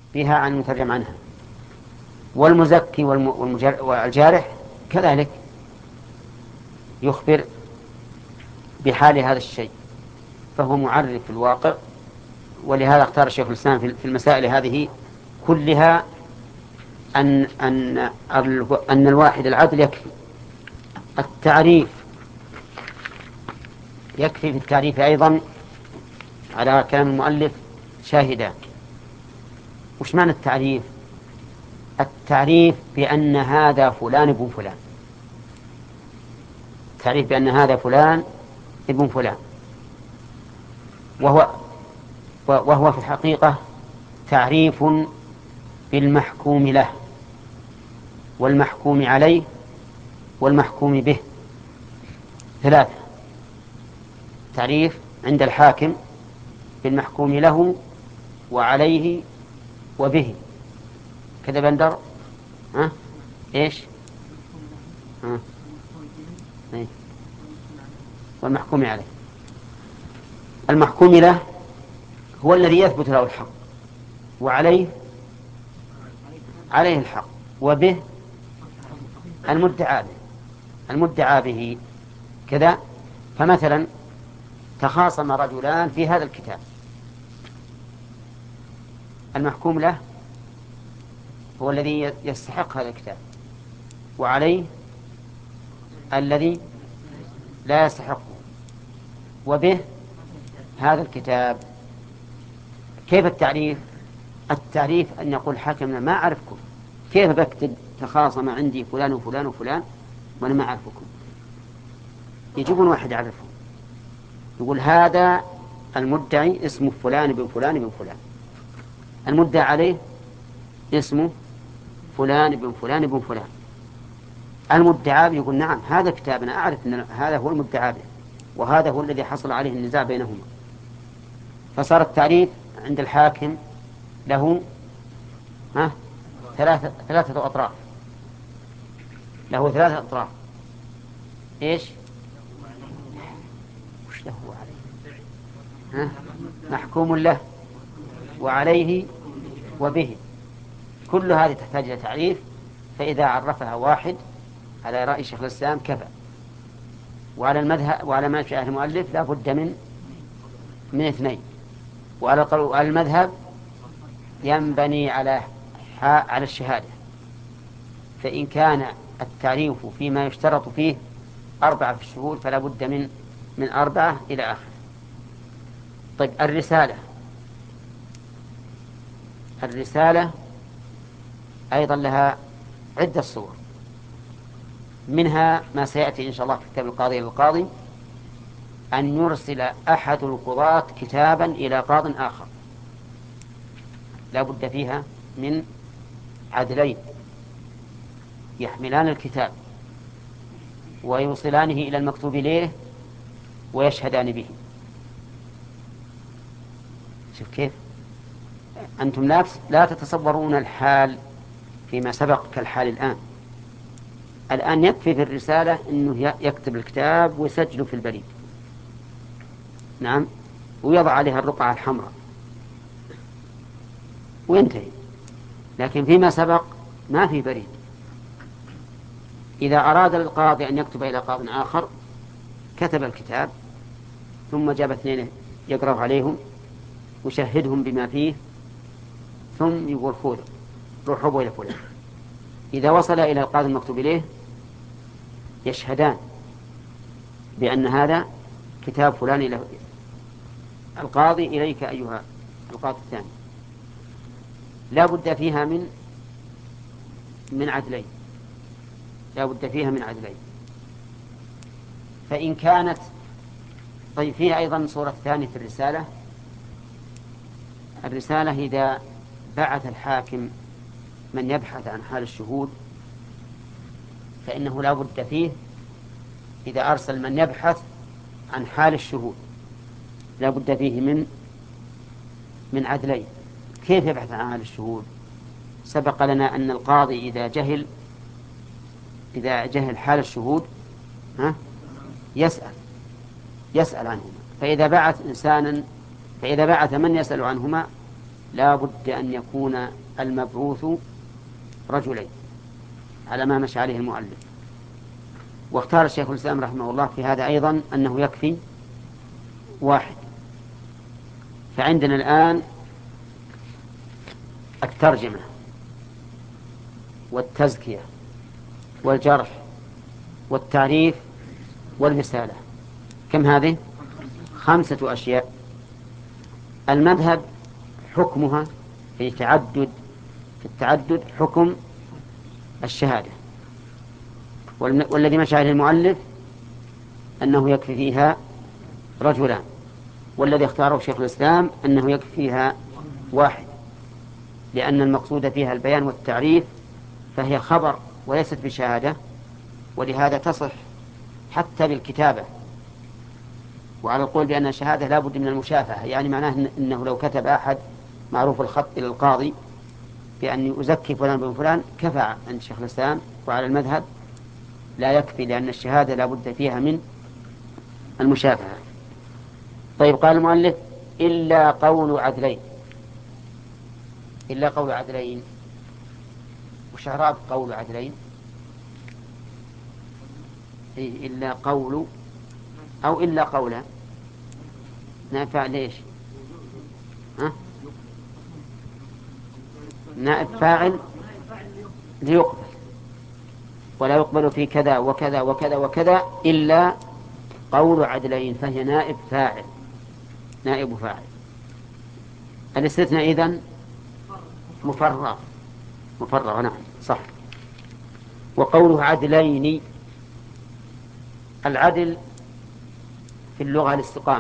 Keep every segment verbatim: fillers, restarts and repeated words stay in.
بها عن المترجم عنها. والمزكي والجارح كذلك يخبر بحال هذا الشيء، فهو معرف في الواقع. ولهذا اختار الشيخ الإسلام في المسائل هذه كلها أن أن أن الواحد العدل يكفي. التعريف يكفي، في التعريف أيضا على كلام المؤلف شاهدان. وش معنى التعريف؟ التعريف بأن هذا فلان ابن فلان، التعريف بأن هذا فلان ابن فلان، وهو وهو في الحقيقة تعريف بالمحكوم له والمحكوم عليه والمحكوم به. ثلاثة: تعريف عند الحاكم بالمحكوم له وعليه وبه. كذا بندر؟ ها؟ إيش؟ ها؟ إيه؟ والمحكوم عليه. المحكوم له هو الذي يثبت له الحق، وعليه عليه الحق، وبه المدعى به المدعى به كذا. فمثلا تخاصم رجلان في هذا الكتاب، المحكوم له هو الذي يستحق هذا الكتاب، وعليه الذي لا يستحقه، وبه هذا الكتاب. كيف التعريف؟ التعريف أن يقول حاكمنا ما أعرفكم، كيف بكتب تخاصم عندي فلان وفلان وفلان وأنا ما أعرفكم؟ يجيبون واحد يعرفهم، يقول هذا المدعي اسمه فلان بن فلان بن فلان، المدعى عليه اسمه فلان بن فلان بن فلان. المدعى يقول نعم هذا كتابنا، أعرف أن هذا هو المدعى به وهذا هو الذي حصل عليه النزاع بينهما. فصار التعريف عند الحاكم له ها ثلاثة ثلاثة أطراف، له ثلاثة أطراف. إيش؟ وش له عليه؟ ها؟ محكوم له وعليه وبه. كل هذه تحتاج إلى تعريف، فإذا عرفها واحد على رأي شيخ الإسلام كفى. وعلى المذهب وعلى ما شاء المؤلف لا بد من من اثنين. وعلى المذهب ينبني على على الشهادة، فإن كان التعريف فيما يشترط فيه أربعة في الشهود فلا بد من من أربعة إلى آخر. طيب الرسالة الرسالة أيضا لها عدة صور، منها ما سيأتي إن شاء الله في كتاب القاضي للقاضي، أن يرسل أحد القضاة كتابا إلى قاض آخر، لا بد فيها من عدلين يحملان الكتاب ويوصلانه إلى المكتوب إليه ويشهدان به. شوف كيف أنتم لا لا تتصورون الحال فيما سبق كالحال الآن. الآن يكفي في الرسالة أنه يكتب الكتاب ويسجله في البريد، نعم، ويضع عليها الرقعة الحمراء وينتهي. لكن فيما سبق ما في بريد. إذا أراد القاضي أن يكتب إلى قاض آخر كتب الكتاب ثم جاب اثنين يقرأ عليهم وشهدهم بما فيه، ثم يقول خذ روحوا إلى فلان. إذا وصل إلى القاضي المكتوب إليه يشهدان بأن هذا كتاب فلان إلى القاضي إليك أيها القاضي الثاني. لا بد فيها من من عدلين لا بد فيها من عدلين فإن كانت. طيب فيها أيضا صورة ثانية في الرسالة. الرسالة إذا بعث الحاكم من يبحث عن حال الشهود فإنه لا بد فيه، إذا أرسل من يبحث عن حال الشهود لا بد فيه من من عدلين. كيف يبحث عن حال الشهود؟ سبق لنا أن القاضي إذا جهل إذا جهل حال الشهود ها يسأل يسأل عنهما، فإذا بعث إنسانا فإذا بعث من يسأل عنهما لا بد أن يكون المبعوث رجلين على ما مشى عليه المؤلف. واختار الشيخ الإسلام رحمه الله في هذا أيضا أنه يكفي واحد. فعندنا الآن الترجمة والتزكية والجرح والتعريف والرسالة، كم هذه؟ خمسة أشياء. المذهب حكمها في تعدد في التعدد حكم الشهادة، والذي مشى عليه المؤلف أنه يكفي فيها رجلان، والذي اختاره شيخ الإسلام أنه يكفي فيها واحد، لأن المقصود فيها البيان والتعريف، فهي خبر وليست بشهادة، ولهذا تصح حتى بالكتابة. وعلى القول بأن الشهادة لا بد من المشافهة، يعني معناه أنه لو كتب أحد معروف الخط إلى القاضي بأن يزكي فلان بن فلان كفى عند شيخ الإسلام، وعلى المذهب لا يكفي، لأن الشهادة لا بد فيها من المشافهة. طيب، قال المؤلف إلا قول عدلين. إلا قول عدلين، وش إعراب قول عدلين؟ إيه إلا قول أو إلا قولا نافع ليش؟ ها؟ نائب فاعل ليقبل، ولا يقبل في كذا وكذا وكذا وكذا إلا قول عدلين، فهي نائب فاعل، نائب فاعل. الاستثناء إذن مفرغ، مفرغ، نعم صح. وقوله عدلين، العدل في اللغة الاستقامة،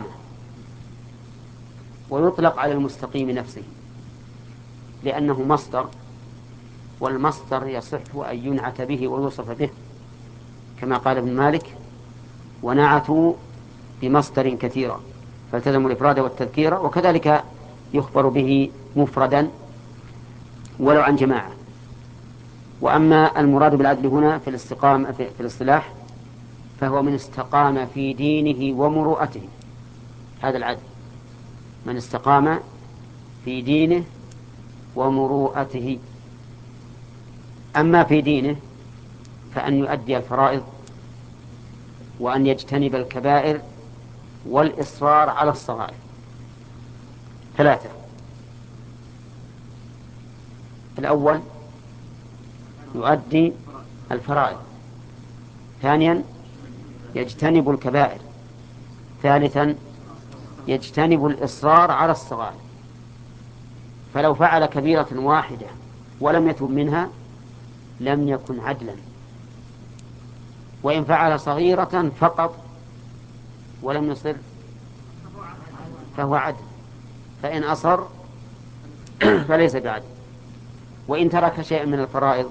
ويطلق على المستقيم نفسه لأنه مصدر، والمصدر يصح أن ينعت به ويوصف به، كما قال ابن مالك: ونعتوا بمصدر كثيرا فالتزموا الإفراد والتذكير، وكذلك يخبر به مفردا ولو عن جماعة. وأما المراد بالعدل هنا في الاستقامة في الاصطلاح فهو من استقام في دينه ومروءته، هذا العدل، من استقام في دينه ومروءته. أما في دينه فأن يؤدي الفرائض، وأن يجتنب الكبائر، والإصرار على الصغائر. ثلاثة: الأول يؤدي الفرائض، ثانيا يجتنب الكبائر، ثالثا يجتنب الإصرار على الصغائر. فلو فعل كبيرة واحدة ولم يتب منها لم يكن عدلا، وإن فعل صغيرة فقط ولم يصر فهو عدل، فإن أصر فليس بعدل. وإن ترك شيئا من الفرائض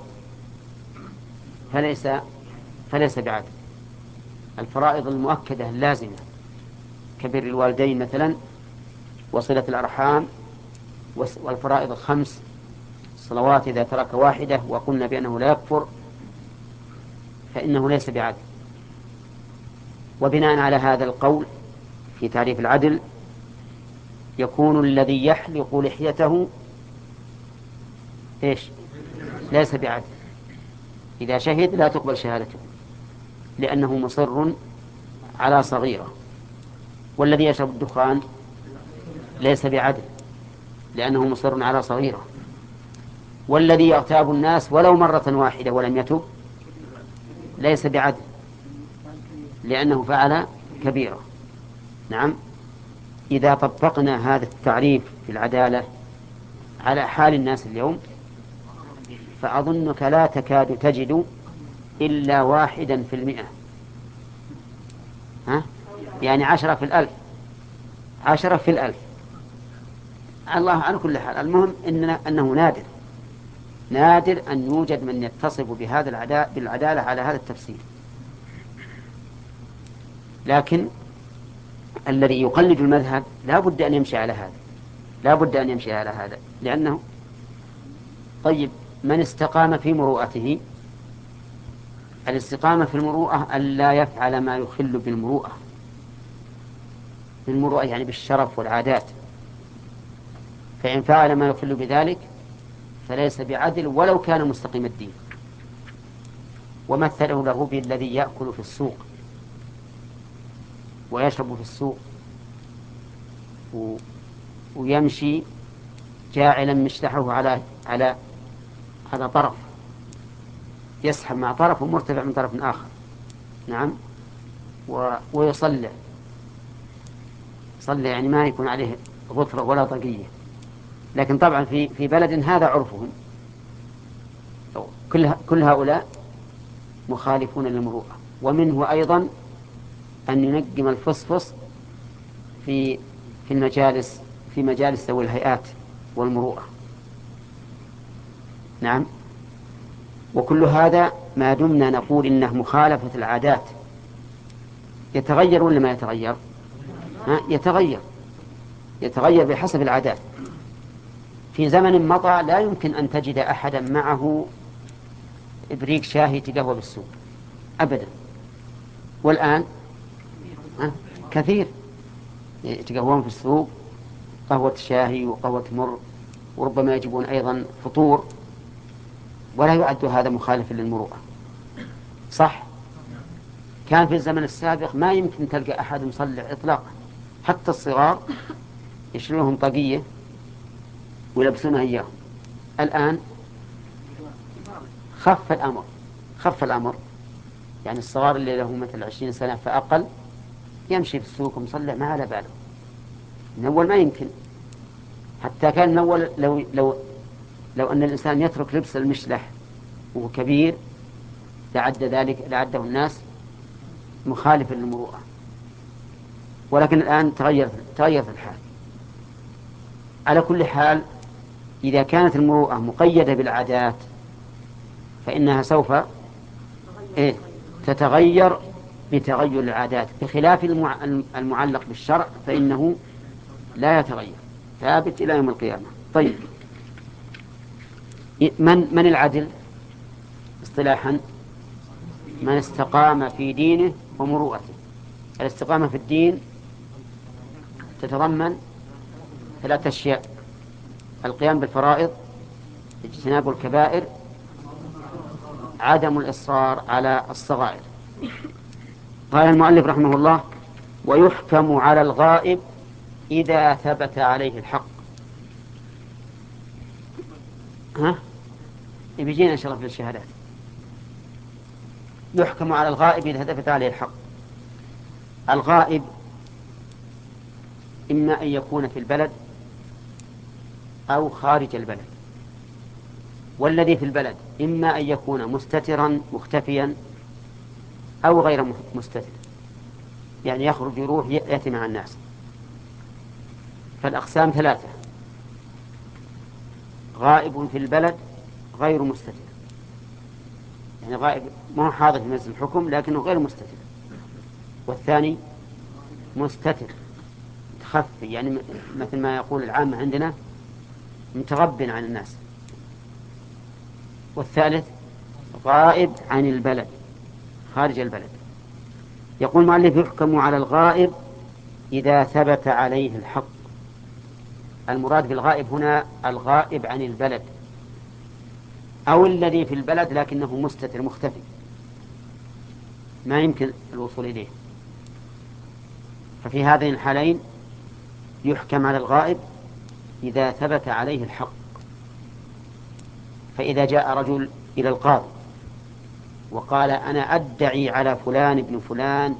فليس فليس بعدل. الفرائض المؤكدة اللازمة كبر الوالدين مثلا، وصلة الأرحام، والفرائض الخمس، الصلوات إذا ترك واحدة وقلنا بأنه لا يكفر فإنه ليس بعدل. وبناء على هذا القول في تعريف العدل يكون الذي يحلق لحيته إيش؟ ليس بعدل. إذا شهد لا تقبل شهادته لأنه مصر على صغيرة. والذي يشرب الدخان ليس بعدل لأنه مصر على صغيرة. والذي يغتاب الناس ولو مرة واحدة ولم يتب ليس بعدل لأنه فعل كبيرة. نعم. إذا طبقنا هذا التعريف في العدالة على حال الناس اليوم فأظنك لا تكاد تجد إلا واحدا في المئة، ها؟ يعني عشرة في الألف، عشرة في الألف. الله على كل حال، المهم إننا أنه نادر نادر أن يوجد من يتصف بهذا العدالة بالعدالة على هذا التفسير. لكن الذي يقلد المذهب لا بد أن يمشي على هذا، لا بد أن يمشي على هذا لأنه طيب. من استقام في مروءته، الاستقامة في المروءة ألا يفعل ما يخل بالمروءة، بالمروءة يعني بالشرف والعادات. فإن فعل ما يخل بذلك فليس بعدل ولو كان مستقيم الدين. ومثله له بالذي يأكل في السوق ويشرب في السوق و... ويمشي جاعلا مشلحه على على على طرف، يسحب مع طرف ومرتفع من طرف آخر، نعم، و... ويصلع صلى يعني ما يكون عليه غفرة ولا طقية. لكن طبعا في في بلد هذا عرفهم، كل كل هؤلاء مخالفون للمروءة. ومنه أيضا أن ينجم الفصفص في في المجالس في مجالس ذوي الهيئات والمروءة، نعم. وكل هذا ما دمنا نقول إنه مخالفة العادات. يتغير ولا ما يتغير؟ ها؟ يتغير يتغير بحسب العادات. في زمن مضى لا يمكن أن تجد أحدا معه إبريق شاهي تقهوى بالسوق أبدا. والآن ها؟ كثير يتقهوون في السوق قهوة شاهي وقهوة مر، وربما يجيبون أيضا فطور، ولا يعد هذا مخالفا للمروءة، صح؟ كان في الزمن السابق ما يمكن تلقى أحد مصلع إطلاقا، حتى الصغار يشيلونهم طاقية ويلبسونها إياهم. الآن خف الأمر خف الأمر يعني الصغار اللي له مثل عشرين سنة فأقل يمشي في السوق مصلع ما على باله. من أول ما يمكن، حتى كان من أول لو, لو, لو أن الإنسان يترك لبس المشلح وهو كبير لعد ذلك لعده الناس مخالفا للمروءة. ولكن الآن تغير تغير في الحال. على كل حال إذا كانت المروءة مقيدة بالعادات فإنها سوف إيه تتغير بتغير العادات، بخلاف المعلق بالشرع فإنه لا يتغير، ثابت إلى يوم القيامة. طيب، من من العدل اصطلاحا؟ من استقام في دينه ومروءته. الاستقامة في الدين تتضمن ثلاثة أشياء: القيام بالفرائض، اجتناب الكبائر، عدم الإصرار على الصغائر. قال المؤلف رحمه الله: ويحكم على الغائب إذا ثبت عليه الحق. ها؟ بيجينا إن شاء الله في الشهادات. يحكم على الغائب إذا ثبت عليه الحق. الغائب إما أن يكون في البلد أو خارج البلد، والذي في البلد إما أن يكون مستترا مختفيا أو غير مستتر، يعني يخرج يروح يأتي مع الناس. فالأقسام ثلاثة: غائب في البلد غير مستتر، يعني غائب ما هو حاضر في مجلس الحكم لكنه غير مستتر. والثاني مستتر تخفي، يعني مثل ما يقول العامة عندنا متغب عن الناس. والثالث غائب عن البلد خارج البلد. يقول المؤلف: يحكم على الغائب إذا ثبت عليه الحق. المراد بالغائب هنا الغائب عن البلد أو الذي في البلد لكنه مستتر مختفي ما يمكن الوصول إليه. ففي هذين الحالين يحكم على الغائب إذا ثبت عليه الحق. فإذا جاء رجل إلى القاضي وقال: أنا أدعي على فلان ابن فلان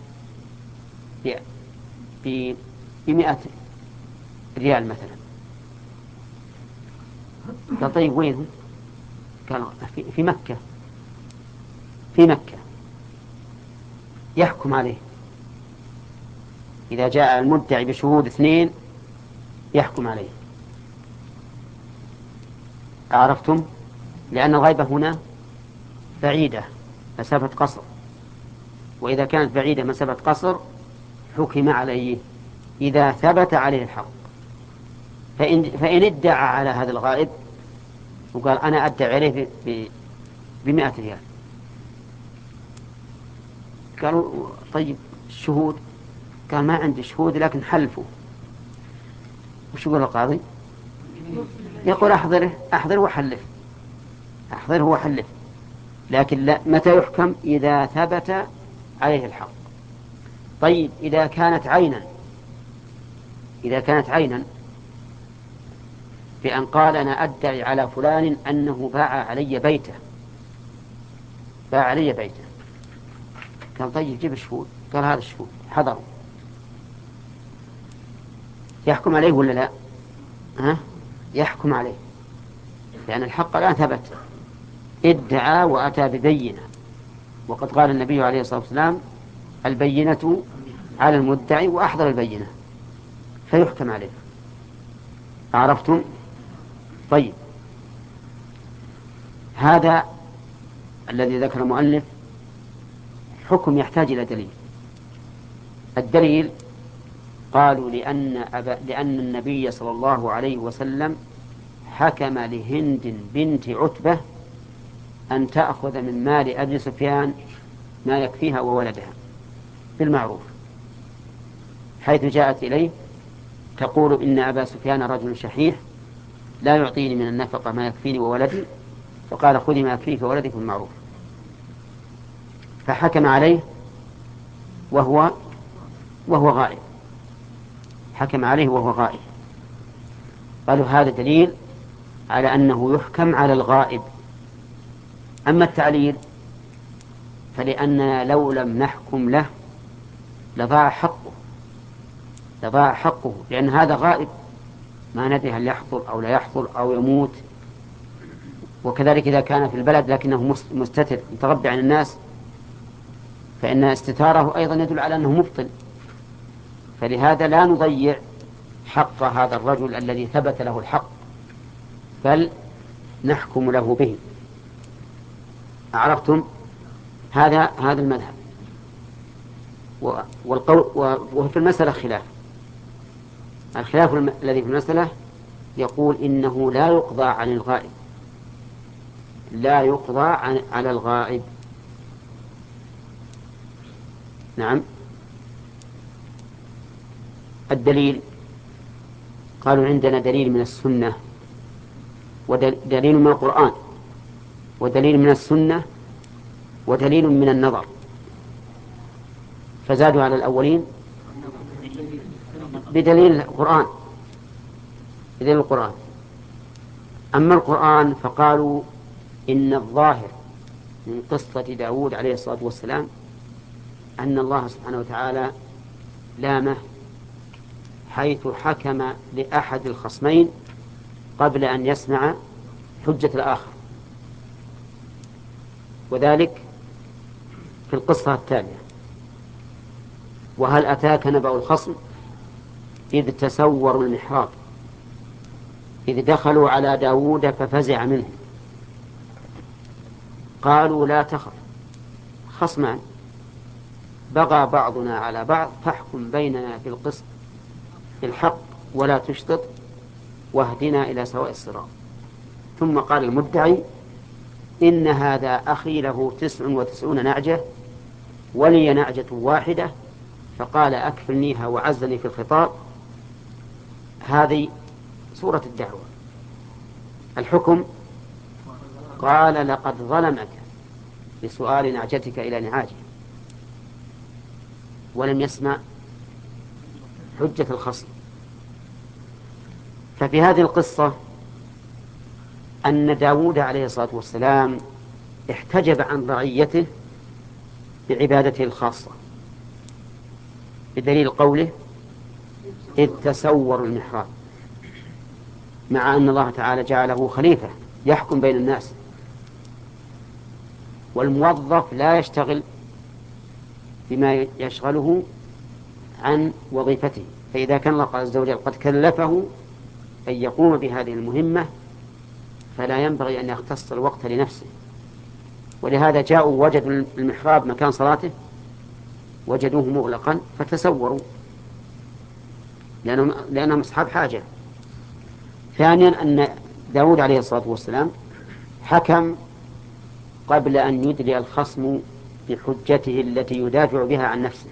بمئة ريال مثلا، قال: طيب وينه؟ قال: في مكة. في مكة يحكم عليه. إذا جاء المدعي بشهود اثنين يحكم عليه. عرفتم؟ لأن الغيبة هنا بعيدة مسافة قصر، وإذا كانت بعيدة مسافة قصر حكم عليه إذا ثبت عليه الحق. فإن, فإن ادعى على هذا الغائب وقال: أنا أدعي عليه بمئة ريال، قالوا: طيب الشهود؟ قال: ما عندي شهود لكن حلفوا. وش يقول القاضي؟ يقول أحضره أحضره وحلف، أحضره وحلف. لكن لا، متى يحكم؟ إذا ثبت عليه الحق. طيب إذا كانت عينا، إذا كانت عينا بأن قال أنا أدعي على فلان أنه باع علي بيته، باع علي بيته، قال طيب جيب الشهود، قال هذا الشهود حضروا، يحكم عليه ولا لا؟ ها؟ يحكم عليه، لأن الحق الآن ثبت، ادعى وأتى ببينة، وقد قال النبي عليه الصلاة والسلام البينة على المدعي وأحضر البينة، فيحكم عليه. عرفتم؟ طيب هذا الذي ذكر المؤلف حكم يحتاج إلى دليل. الدليل قالوا لأن, أبا لأن النبي صلى الله عليه وسلم حكم لهند بنت عتبة أن تأخذ من مال أبي سفيان ما يكفيها وولدها بالمعروف، حيث جاءت إليه تقول إن أبا سفيان رجل شحيح لا يعطيني من النفقة ما يكفيني وولدي، فقال خذي ما يكفيك وولدك بالمعروف، فحكم عليه وهو وهو غائب، حكم عليه وهو غائب. قالوا هذا دليل على أنه يحكم على الغائب. أما التعليل فلأننا لو لم نحكم له لضاع حقه، لضاع حقه، لأن هذا غائب ما ندري هل يحضر أو لا يحضر أو يموت. وكذلك إذا كان في البلد لكنه مستتر متغبي عن الناس فإن استتاره أيضا يدل على أنه مبطل، فلهذا لا نضيع حق هذا الرجل الذي ثبت له الحق، بل نحكم له به. عرفتم؟ هذا هذا المذهب. والقول وفي المسألة خلاف، الخلاف الذي في المسألة يقول إنه لا يقضى عن الغائب، لا يقضى عن على الغائب. نعم. الدليل قالوا عندنا دليل من السنة ودليل من القرآن ودليل من السنة ودليل من النظر، فزادوا على الأولين بدليل القرآن، بدليل القرآن. أما القرآن فقالوا إن الظاهر من قصة داود عليه الصلاة والسلام أن الله سبحانه وتعالى لامه حيث حكم لأحد الخصمين قبل أن يسمع حجة الآخر، وذلك في القصة التالية: وهل أتاك نبأ الخصم إذ تسوروا المحراب إذ دخلوا على داود ففزع منهم قالوا لا تخف خصمان بغى بعضنا على بعض فاحكم بيننا بالقسط بالحق ولا تشطط واهدنا إلى سواء الصراط. ثم قال المدعي إن هذا أخي له تسع وتسعون نعجة ولي نعجة واحدة فقال أكفلنيها وعزني في الخطاب. هذه سورة الدعوة. الحكم قال لقد ظلمك بسؤال نعجتك إلى نعاجه، ولم يسمع حجة الخصم. ففي هذه القصة أن داود عليه الصلاة والسلام احتجب عن رعيته بعبادته الخاصة بدليل قوله إذ تسوروا المحراب، مع أن الله تعالى جعله خليفة يحكم بين الناس، والموظف لا يشتغل بما يشغله عن وظيفته، فإذا كان الله عز وجل قد كلفه أن يقوم بهذه المهمة فلا ينبغي أن يختص الوقت لنفسه. ولهذا جاءوا وجدوا المحراب مكان صلاته وجدوه مغلقا فتسوروا لأنهم, لأنهم أصحاب حاجة. ثانيا أن داود عليه الصلاة والسلام حكم قبل أن يدلي الخصم بحجته التي يدافع بها عن نفسه،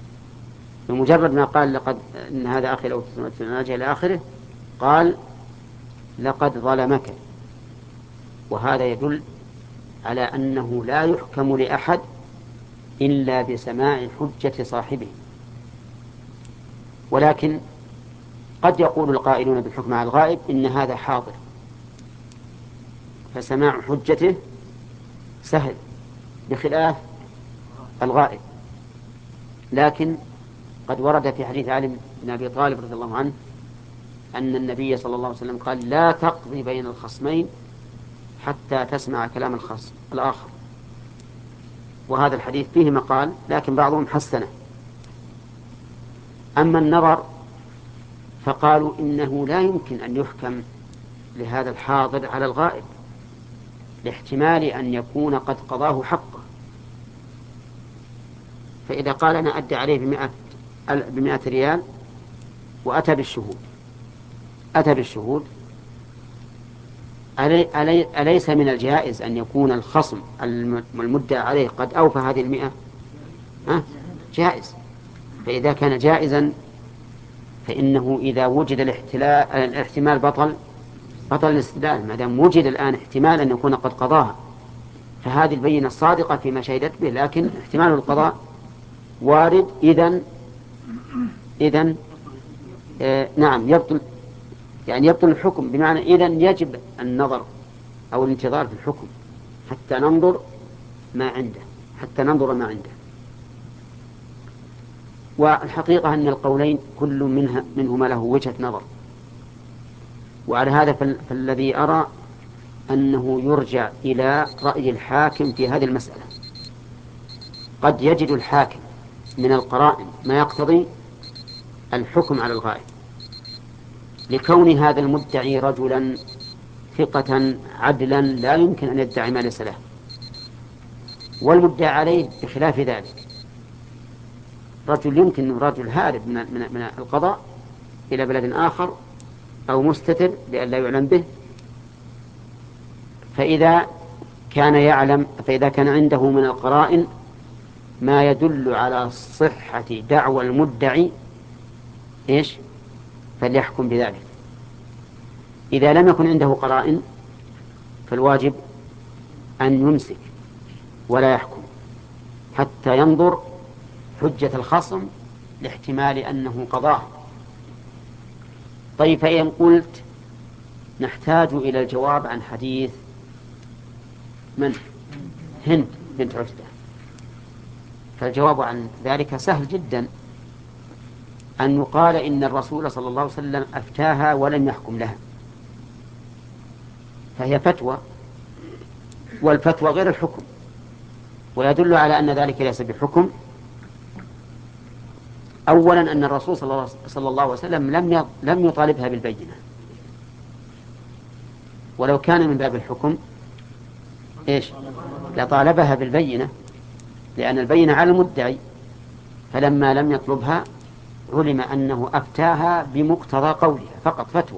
بمجرد ما قال لقد إن هذا أخي لو تسمعت إلى آخره قال لقد ظلمك. وهذا يدل على أنه لا يحكم لأحد إلا بسماع حجة صاحبه. ولكن قد يقول القائلون بالحكم على الغائب إن هذا حاضر، فسماع حجته سهل بخلاف الغائب. لكن قد ورد في حديث علي بن أبي طالب رضي الله عنه أن النبي صلى الله عليه وسلم قال: لا تقضي بين الخصمين حتى تسمع كلام الخصم الآخر. وهذا الحديث فيه مقال، لكن بعضهم حسنه. أما النظر فقالوا إنه لا يمكن أن يحكم لهذا الحاضر على الغائب، لاحتمال أن يكون قد قضاه حقه. فإذا قال أنا أدى عليه بمئة, بمئة ريال وأتى بالشهود أتى بالشهود ألي ألي أليس من الجائز أن يكون الخصم المدعى عليه قد أوفى هذه المئة؟ ها؟ جائز. فإذا كان جائزا فإنه إذا وجد الاحتمال بطل بطل الاستدلال. ما دام وجد الآن احتمال أن يكون قد قضاها، فهذه البينة الصادقة فيما شهدت به، لكن احتمال القضاء وارد. إذن إذن آه نعم يبطل، يعني يبطل الحكم، بمعنى إذن يجب النظر أو الانتظار في الحكم حتى ننظر ما عنده حتى ننظر ما عنده. والحقيقة أن القولين كل منها منهما له وجهة نظر. وعلى هذا فالذي أرى أنه يرجع إلى رأي الحاكم في هذه المسألة. قد يجد الحاكم من القرائن ما يقتضي الحكم على الغائب، لكون هذا المدعي رجلا ثقة عدلا لا يمكن أن يدعي ما ليس له، والمدعي عليه بخلاف ذلك رجل يمكن رجل هارب من من القضاء إلى بلد آخر أو مستتر لئلا لا يعلم به. فإذا كان يعلم فإذا كان عنده من القرائن ما يدل على صحة دعوى المدعي إيش فليحكم بذلك. إذا لم يكن عنده قرائن فالواجب أن يمسك ولا يحكم حتى ينظر حجة الخصم لاحتمال أنه قضاه. طيب، فإن قلت نحتاج إلى الجواب عن حديث من؟ هند بنت عتبة، فالجواب عن ذلك سهل جدا، أن يقال إن الرسول صلى الله عليه وسلم أفتاها ولم يحكم لها، فهي فتوى، والفتوى غير الحكم. ويدل على أن ذلك ليس بحكم أولا أن الرسول صلى الله عليه وسلم لم لم يطالبها بالبينة، ولو كان من باب الحكم إيش لطالبها بالبينة، لأن البينة على المدعي، فلما لم يطلبها علم أنه أفتاها بمقتضى قولها فقط فتوى.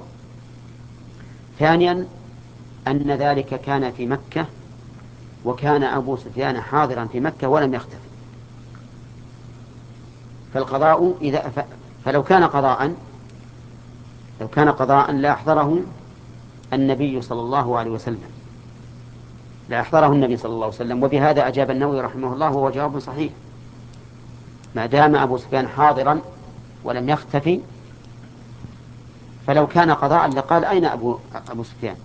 ثانيا أن ذلك كان في مكة، وكان أبو سفيان حاضرا في مكة ولم يختفي، فالقضاء إذا ف... فلو كان قضاء لو كان قضاء لا أحضره النبي صلى الله عليه وسلم لا أحضره النبي صلى الله عليه وسلم. وبهذا أجاب النووي رحمه الله، وهو جواب صحيح، ما دام أبو سفيان حاضرا ولم يختفي، فلو كان قضاء لقال أين أبو, أبو سفيان.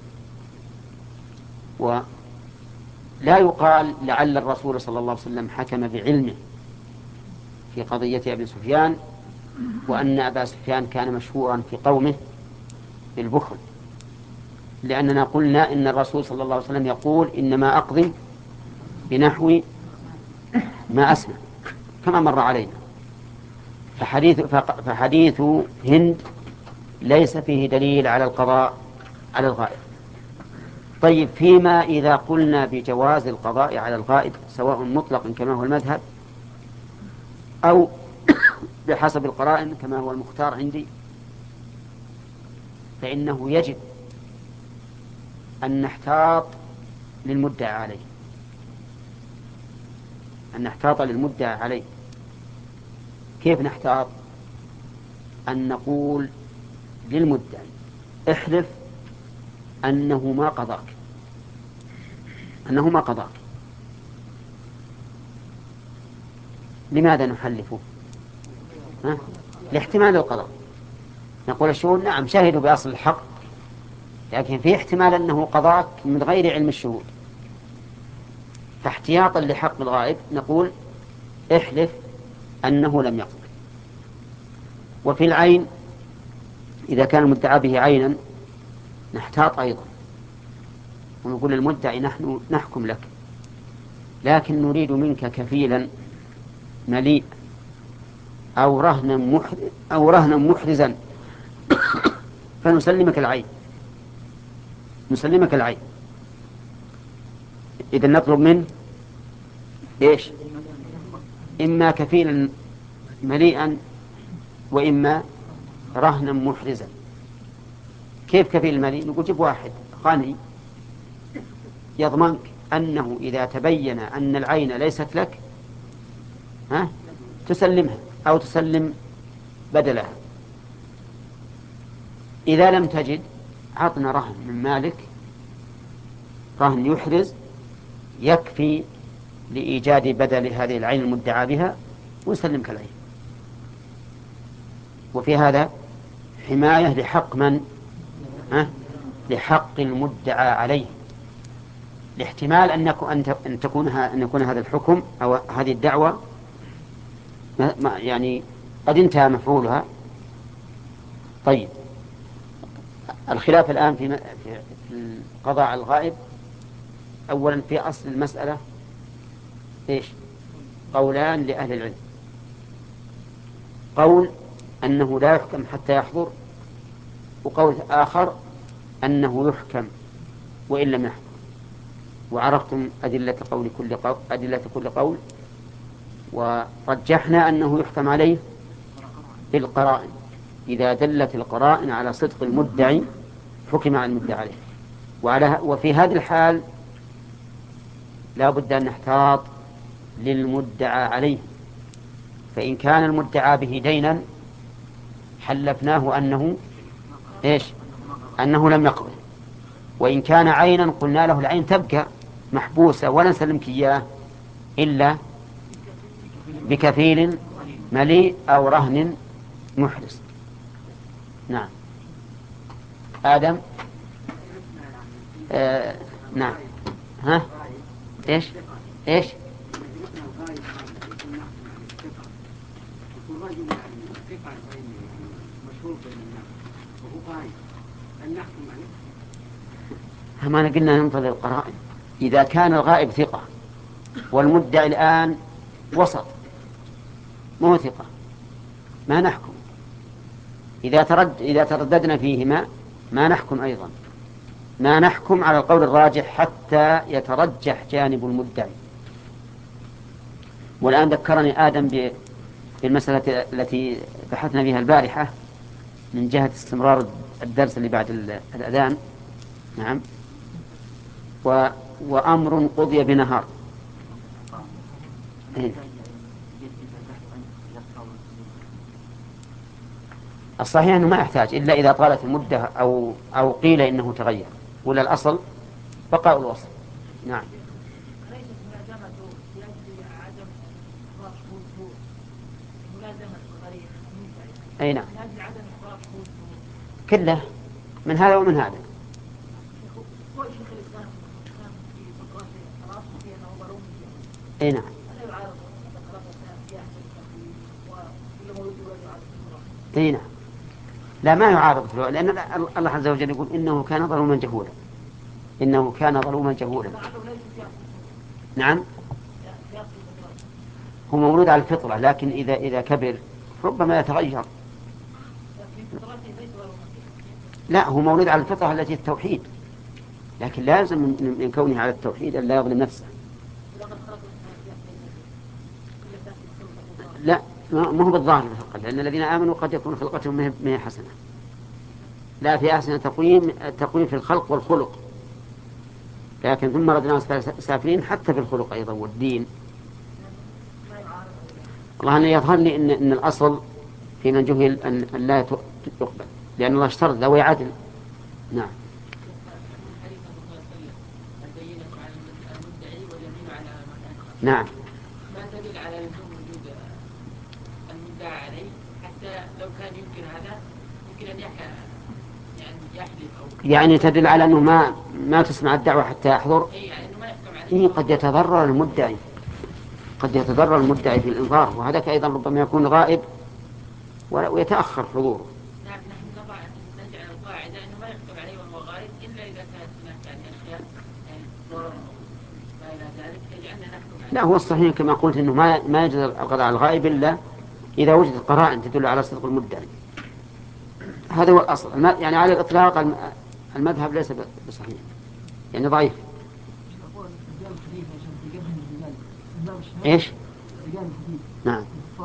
ولا يقال لعل الرسول صلى الله عليه وسلم حكم بعلمه في قضية أبي سفيان، وأن أبا سفيان كان مشهورا في قومه بالبخل، لأننا قلنا إن الرسول صلى الله عليه وسلم يقول إنما أقضي بنحو ما أسمع، كما مر علينا. فحديث, فحديث هند ليس فيه دليل على القضاء على الغائب. طيب، فيما إذا قلنا بجواز القضاء على الغائب سواء مطلقا كما هو المذهب أو بحسب القرائن كما هو المختار عندي، فإنه يجب أن نحتاط للمدعى عليه أن نحتاط للمدعى عليه كيف نحتاط؟ أن نقول للمدعي احلف أنه ما قضاك أنه ما قضاك لماذا نحلفه؟ ها؟ لاحتمال القضاء. نقول الشهود نعم شهدوا بأصل الحق، لكن في احتمال أنه قضاك من غير علم الشهود، فاحتياطا لحق الغائب نقول احلف أنه لم يقض. وفي العين إذا كان المدعى به عينا نحتاط أيضا ونقول للمدعي نحن نحكم لك، لكن نريد منك كفيلا مليء أو رهنا محرز أو رهنا محرزا فنسلمك العين نسلمك العين إذا نطلب منه إيش؟ إما كفيلا مليئا وإما رهنا محرزا. كيف كفيل المليء؟ نقول جيب واحد غني يضمنك أنه إذا تبين أن العين ليست لك ها تسلمها أو تسلم بدلها. إذا لم تجد عطنا رهن من مالك، رهن يحرز يكفي لإيجاد بدل هذه العين المدعى بها ونسلمك العين. وفي هذا حماية لحق من؟ ها؟ لحق المدعى عليه، لاحتمال أن أن تكون أن يكون هذا الحكم أو هذه الدعوة يعني قد انتهى مفعولها. طيب، الخلاف الآن في القضاء على الغائب. أولا في أصل المسألة إيش؟ قولان لأهل العلم. قول أنه لا يحكم حتى يحضر، وقول آخر أنه يحكم وإن لم يحضر. وعرفتم أدلة قول كل قول أدلة كل قول، ورجحنا أنه يحكم عليه بالقرائن. إذا دلت القرائن على صدق المدعي حكم على المدعي عليه. وعلى وفي هذه الحال لا بد أن نحتاط للمدعى عليه، فإن كان المدعى به دينا حلفناه أنه إيش؟ أنه لم يقضي. وإن كان عينا قلنا له العين تبقى محبوسة ولا نسلمك إياه إلا بكفيل مليء أو رهن محرز. نعم. آدم. آه نعم. ها إيش إيش ما قلنا ننتظر القرائن. إذا كان الغائب ثقة والمدعي الآن وسط مو ثقة ما نحكم. إذا ترد إذا ترددنا فيهما ما نحكم أيضا، ما نحكم على القول الراجح حتى يترجح جانب المدعي. والآن ذكرني آدم بالمسألة التي بحثنا فيها البارحة من جهة استمرار الدرس اللي بعد الأذان. نعم. و... وأمر قضي بنهار. إيه؟ الصحيح أنه ما يحتاج إلا إذا طالت المدة أو أو قيل إنه تغير، ولا الأصل بقاء الوصف. نعم. أي نعم، كله من هذا ومن هذا. أي نعم. أي نعم. لا ما يعارض، لأن الله عز وجل يقول إنه كان ظلوما جهولا إنه كان ظلوما جهولا. نعم. هو مولود على الفطرة، لكن إذا إذا كبر ربما يتغير. لا، هو مولود على الفطرة التي التوحيد، لكن لازم من كونه على التوحيد أن لا يظلم نفسه. لا، ما هو بالظاهر فقط، لأن الذين آمنوا قد يكون خلقتهم ما هي حسنة. لا، في أحسن تقويم التقويم في الخلق والخلق، لكن ثم ردنا سافلين حتى في الخلق أيضا والدين. الله أن يظهر لي إن, إن الأصل في من جهل أن لا يقبل، لأن الله اشترط ذوي عدل. نعم. نعم. ما تدل على لزوم وجود المدعى عليه حتى لو كان يمكن هذا يمكن أن يحلف يعني يحلف أو يعني تدل على أنه ما ما تسمع الدعوة حتى يحضر. أي يعني إنه ما يحكم عليه. إيه قد يتضرر المدعي، قد يتضرر المدعي في الإنظار، وهذاك أيضا ربما يكون غائب ويتأخر حضوره. نعم نحن نضع نجعل القاعدة إنه ما يحكم عليه وهو غائب إلا إذا كانت هناك يعني أشياء يعني ضرر ما إلى ذلك يجعلنا نحكم عليه. لا هو الصحيح كما قلت أنه ما ما يجوز القضاء على الغائب إلا إذا وجدت قرائن تدل على صدق المدعي. هذا هو الأصل. يعني على الإطلاق المذهب ليس بصحيح، يعني ضعيف. إيش؟ نعم.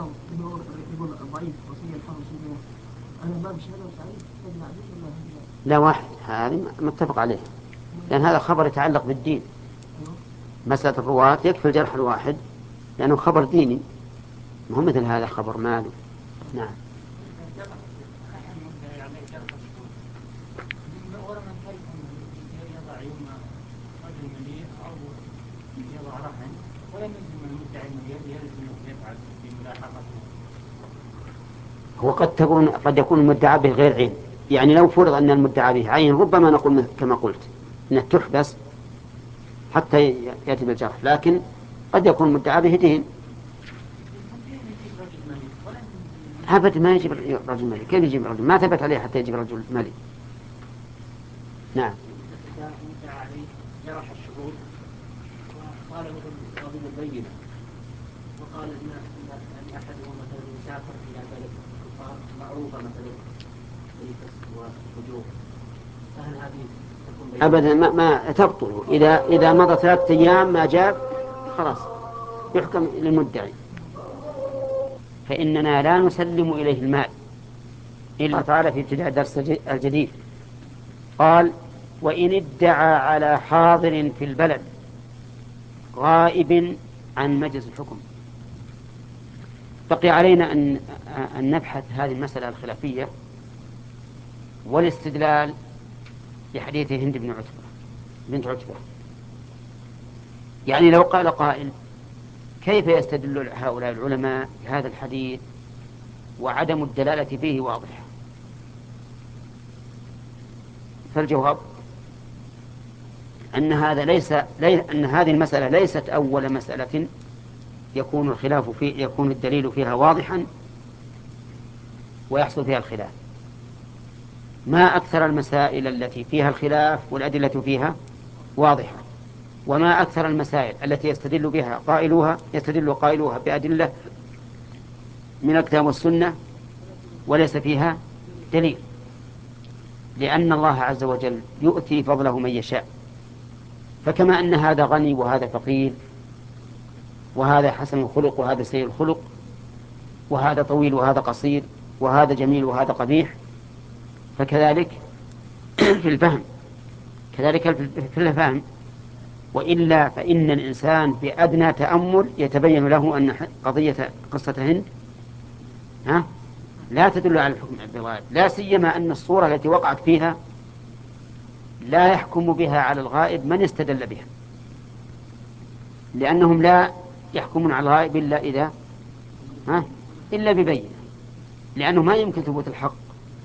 لا واحد، هذه متفق عليه، لأن هذا خبر يتعلق بالدين. مسألة الرواة يكفي الجرح الواحد لأنه خبر ديني، مو مثل هذا خبر مالي. نعم. هو قد تكون قد يكون المدعى به غير عين، يعني لو فرض أن المدعى به عين ربما نقول كما قلت أنه تحبس حتى يأتي بالجرح، لكن قد يكون المدعى به دين. أبد ما يجيب رجل ملي، كيف يجيب رجل؟ ما ثبت عليه حتى يجيب رجل ملي. نعم. مدعى عليه جرح الشهود وقال مثل قاضي البينة وقال ان ان احدهم مثلا مسافر الى بلد الكفار معروفه مثلا بالفسق والفجور، فهل هذه تكون ابدا ما, ما تبطل اذا اذا مضى ثلاثة ايام ما جاب خلاص يحكم للمدعي. فاننا لا نسلم اليه المال الا تعالى في ابتداء درس الجديد قال: وان ادعى على حاضر في البلد غائب عن مجلس الحكم. بقي علينا أن أن نبحث هذه المسألة الخلافية والاستدلال بحديث هند بن عتبة بنت عتبة. يعني لو قال قائل: كيف يستدل هؤلاء العلماء بهذا الحديث وعدم الدلالة فيه واضحة؟ فالجواب أن هذا ليس أن هذه المسألة ليست أول مسألة يكون الخلاف في يكون الدليل فيها واضحا ويحصل فيها الخلاف. ما أكثر المسائل التي فيها الخلاف والأدلة فيها واضحة، وما أكثر المسائل التي يستدل بها قائلوها يستدل قائلوها بأدلة من الكتاب والسنة وليس فيها دليل، لأن الله عز وجل يؤتي فضله من يشاء. فكما أن هذا غني وهذا فقير، وهذا حسن الخلق وهذا سيء الخلق، وهذا طويل وهذا قصير، وهذا جميل وهذا قبيح، فكذلك في الفهم كذلك في الفهم. وإلا فإن الإنسان بأدنى تأمل يتبين له أن قضية قصة هند ها لا تدل على الحكم بالغائب، لا سيما أن الصورة التي وقعت فيها لا يحكم بها على الغائب من استدل بها، لأنهم لا يحكمون على الغائب إلا إذا ها إلا ببينة، لأنه ما يمكن ثبوت الحق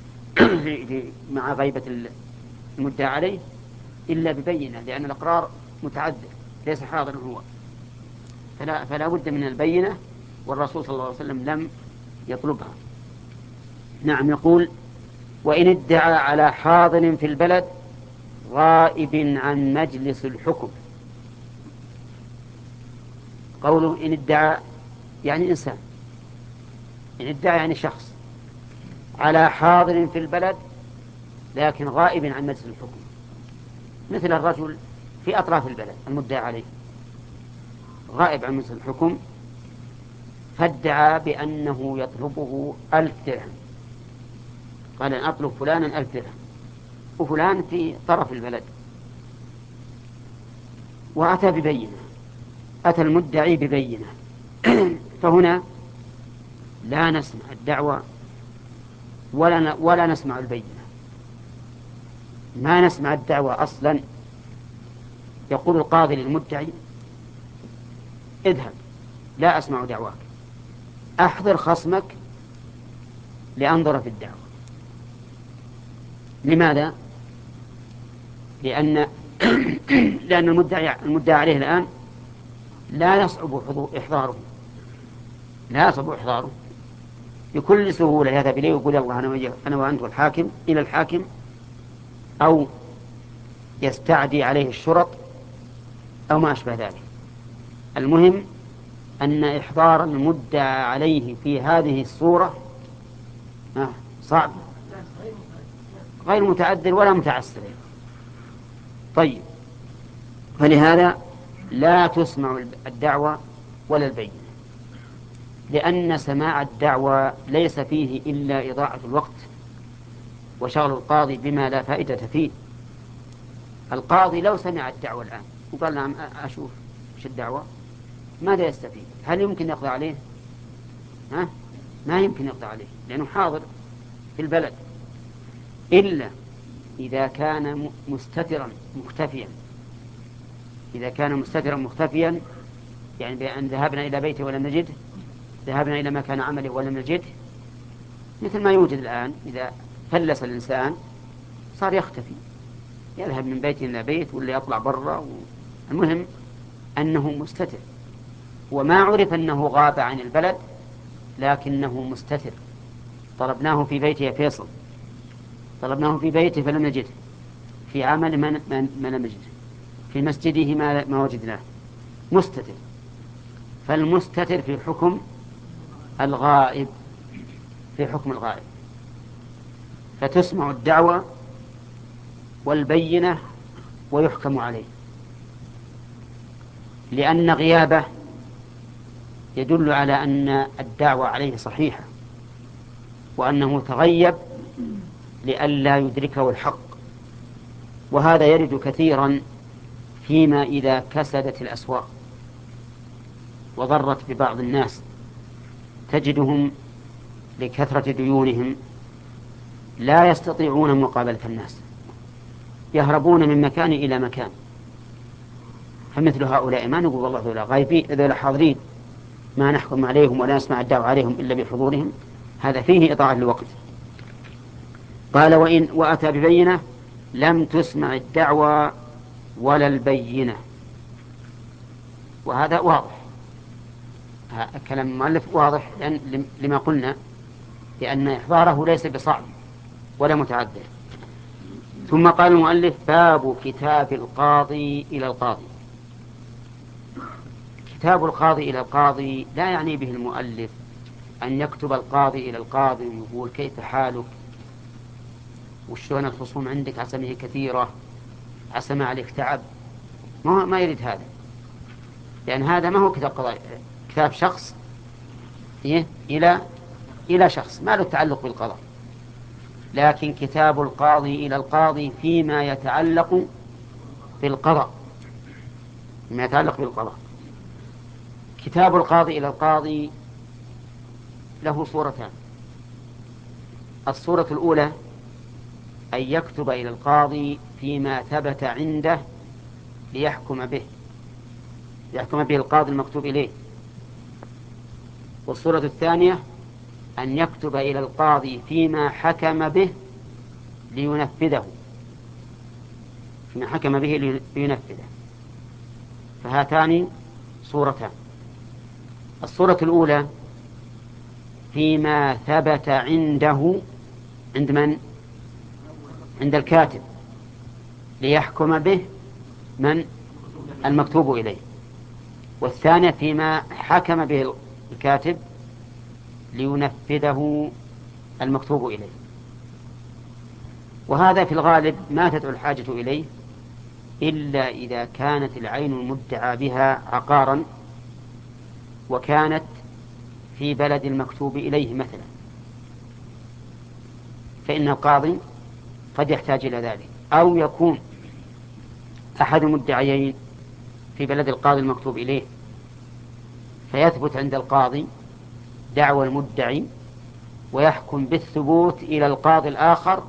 مع غيبة المدعى عليه إلا ببينة، لأن الأقرار متعدد ليس حاضر هو، فلا, فلا بد من البينة، والرسول صلى الله عليه وسلم لم يطلبها. نعم. يقول: وإن ادعى على حاضر في البلد غائب عن مجلس الحكم. قوله إن ادعى يعني إنسان، إن ادعى يعني شخص على حاضر في البلد لكن غائب عن مجلس الحكم، مثل الرجل في أطراف البلد المدعى عليه غائب عن مجلس الحكم، فادعى بأنه يطلبه ألف درهم، قال: أن أطلب فلانا ألف درهم، وفلان في طرف البلد، وأتى ببينة، أتى المدعي ببينة فهنا لا نسمع الدعوة ولا ولا نسمع البينة، ما نسمع الدعوة أصلا. يقول القاضي للمدعي: اذهب لا أسمع دعواك، أحضر خصمك لأنظر في الدعوة. لماذا؟ لأن لأن المدعي المدعى عليه الآن لا يصعب إحضاره، لا يصعب إحضاره، بكل سهولة يذهب إليه ويقول الله أنا أنا وأنت الحاكم إلى الحاكم، أو يستعدي عليه الشرط أو ما أشبه ذلك. المهم أن إحضار المدعى عليه في هذه الصورة صعب، غير متعذر ولا متعسر. طيب، فلهذا لا تسمع الدعوة ولا البينة، لأن سماع الدعوة ليس فيه إلا إضاعة الوقت وشغل القاضي بما لا فائدة فيه. القاضي لو سمع الدعوة الآن وقال نعم أشوف إيش الدعوة، ماذا يستفيد؟ هل يمكن يقضي عليه؟ ها؟ ما يمكن يقضي عليه لأنه حاضر في البلد، إلا إذا كان مستترا مختفيا. إذا كان مستترا مختفيا يعني بأن ذهبنا إلى بيته ولم نجده، ذهبنا إلى مكان عمله ولم نجده، مثل ما يوجد الآن. إذا فلس الإنسان صار يختفي، يذهب من بيت إلى بيت ولا يطلع برا و... المهم أنه مستتر، وما عرف أنه غاب عن البلد لكنه مستتر. طلبناه في بيته يا فيصل، طلبناه في بيته فلم نجده، في عمل ما, ما... ما لم نجده، في مسجده ما, ما وجدناه، مستتر. فالمستتر في حكم الغائب، في حكم الغائب. فتسمع الدعوة والبينة ويحكم عليه، لأن غيابه يدل على أن الدعوة عليه صحيحة وأنه تغيب لئلا يدركه الحق. وهذا يرد كثيرا فيما إذا كسدت الأسواق وضرت ببعض الناس، تجدهم لكثرة ديونهم لا يستطيعون مقابلة الناس، يهربون من مكان إلى مكان. فمثل هؤلاء ما نقول والله ذولا غايبين، ذولا حاضرين ما نحكم عليهم ولا نسمع الدعوة عليهم إلا بحضورهم، هذا فيه إضاعة للوقت. قال وإن وأتى ببينة لم تسمع الدعوة ولا البينة. وهذا واضح، كلام المؤلف واضح لما قلنا، لأن إحضاره ليس بصعب ولا متعذر. ثم قال المؤلف باب كتاب القاضي إلى القاضي. كتاب القاضي إلى القاضي لا يعني به المؤلف أن يكتب القاضي إلى القاضي ويقول كيف حالك، وشون الخصوم عندك، عسمه كثيرة، عسم عليك تعب. ما, ما يريد هذا، لأن هذا ما هو كتاب قضاء، كتاب شخص إيه؟ إلى إلى شخص ما له تعلق بالقضاء. لكن كتاب القاضي إلى القاضي فيما يتعلق بالقضاء، فيما يتعلق بالقضاء. كتاب القاضي إلى القاضي له صورتان. الصورة الأولى أن يكتب إلى القاضي فيما ثبت عنده ليحكم به، ليحكم به القاضي المكتوب إليه. والصورة الثانية أن يكتب إلى القاضي فيما حكم به لينفذه، فيما حكم به لينفذه. فهاتان صورتان. الصورة الأولى فيما ثبت عنده، عند من؟ عند الكاتب، ليحكم به من؟ المكتوب إليه. والثانية فيما حكم به الكاتب لينفذه المكتوب إليه. وهذا في الغالب ما تدعو الحاجة إليه إلا إذا كانت العين المدعى بها عقارا وكانت في بلد المكتوب إليه مثلا، فإن القاضي قد يحتاج إلى ذلك. أو يكون أحد المدعيين في بلد القاضي المكتوب إليه، فيثبت عند القاضي دعوى المدعي ويحكم بالثبوت إلى القاضي الآخر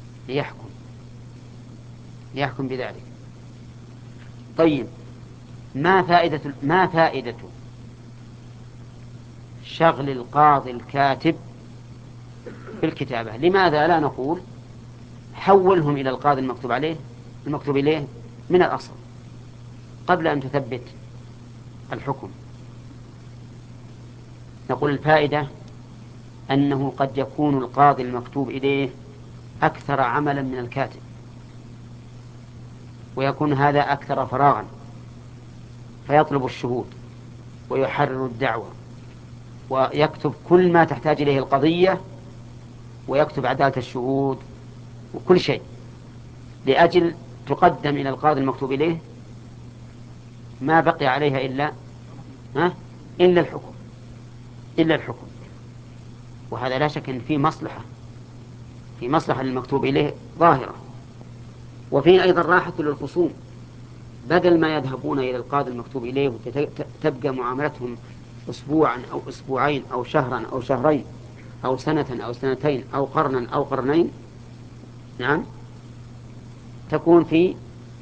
ليحكم ليحكم بذلك. طيب، ما فائدة ما فائدة شغل القاضي الكاتب بالكتابة؟ لماذا لا نقول حولهم إلى القاضي المكتوب عليه المكتوب إليه من الأصل قبل أن تثبت الحكم؟ نقول الفائدة أنه قد يكون القاضي المكتوب إليه أكثر عملا من الكاتب، ويكون هذا أكثر فراغا، فيطلب الشهود ويحرر الدعوة ويكتب كل ما تحتاج إليه القضية، ويكتب عدالة الشهود وكل شيء، لأجل تقدم إلى القاضي المكتوب إليه ما بقي عليها إلا ها إلا الحكم إلا الحكم. وهذا لا شك أن فيه مصلحة في مصلحة للمكتوب إليه ظاهرة، وفيه أيضا راحة للخصوم، بدل ما يذهبون إلى القاضي المكتوب إليه وتبقى معاملتهم أسبوعا أو أسبوعين أو شهرا أو شهرين أو سنة أو سنتين أو قرنا أو قرنين، نعم، تكون في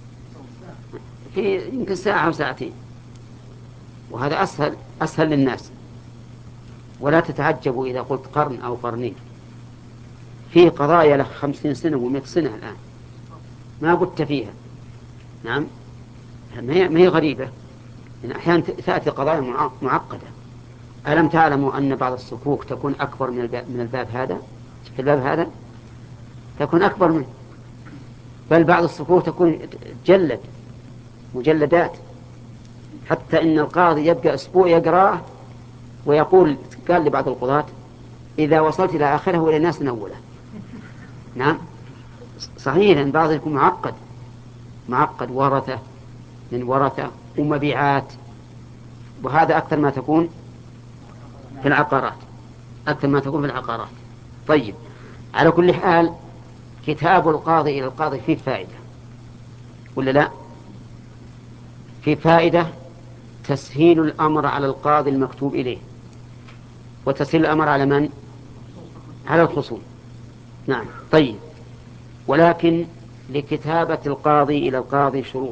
في يمكن ساعة أو ساعتين، وهذا أسهل أسهل للناس. ولا تتعجبوا إذا قلت قرن أو قرنين، في قضايا له خمسين سنة ومئة سنة الآن ما قلت فيها، نعم، ما هي غريبة، إن أحيانا تأتي قضايا معقدة. ألم تعلموا أن بعض الصكوك تكون أكبر من الباب, من الباب هذا في الباب هذا تكون أكبر منه، بل بعض الصكوك تكون جلد مجلدات، حتى إن القاضي يبقى أسبوع يقراه ويقول، قال لبعض القضاة: إذا وصلت إلى آخره وإلى الناس نوله. نعم صحيح، لأن بعض يكون معقد معقد ورثة من ورثة ومبيعات، وهذا أكثر ما تكون في العقارات أكثر ما تكون في العقارات. طيب، على كل حال كتاب القاضي إلى القاضي فيه فائدة ولا لا؟ فيه فائدة، تسهيل الأمر على القاضي المكتوب إليه، وتسهيل الأمر على من؟ على الخصوم. نعم. طيب، ولكن لكتابة القاضي إلى القاضي شروط.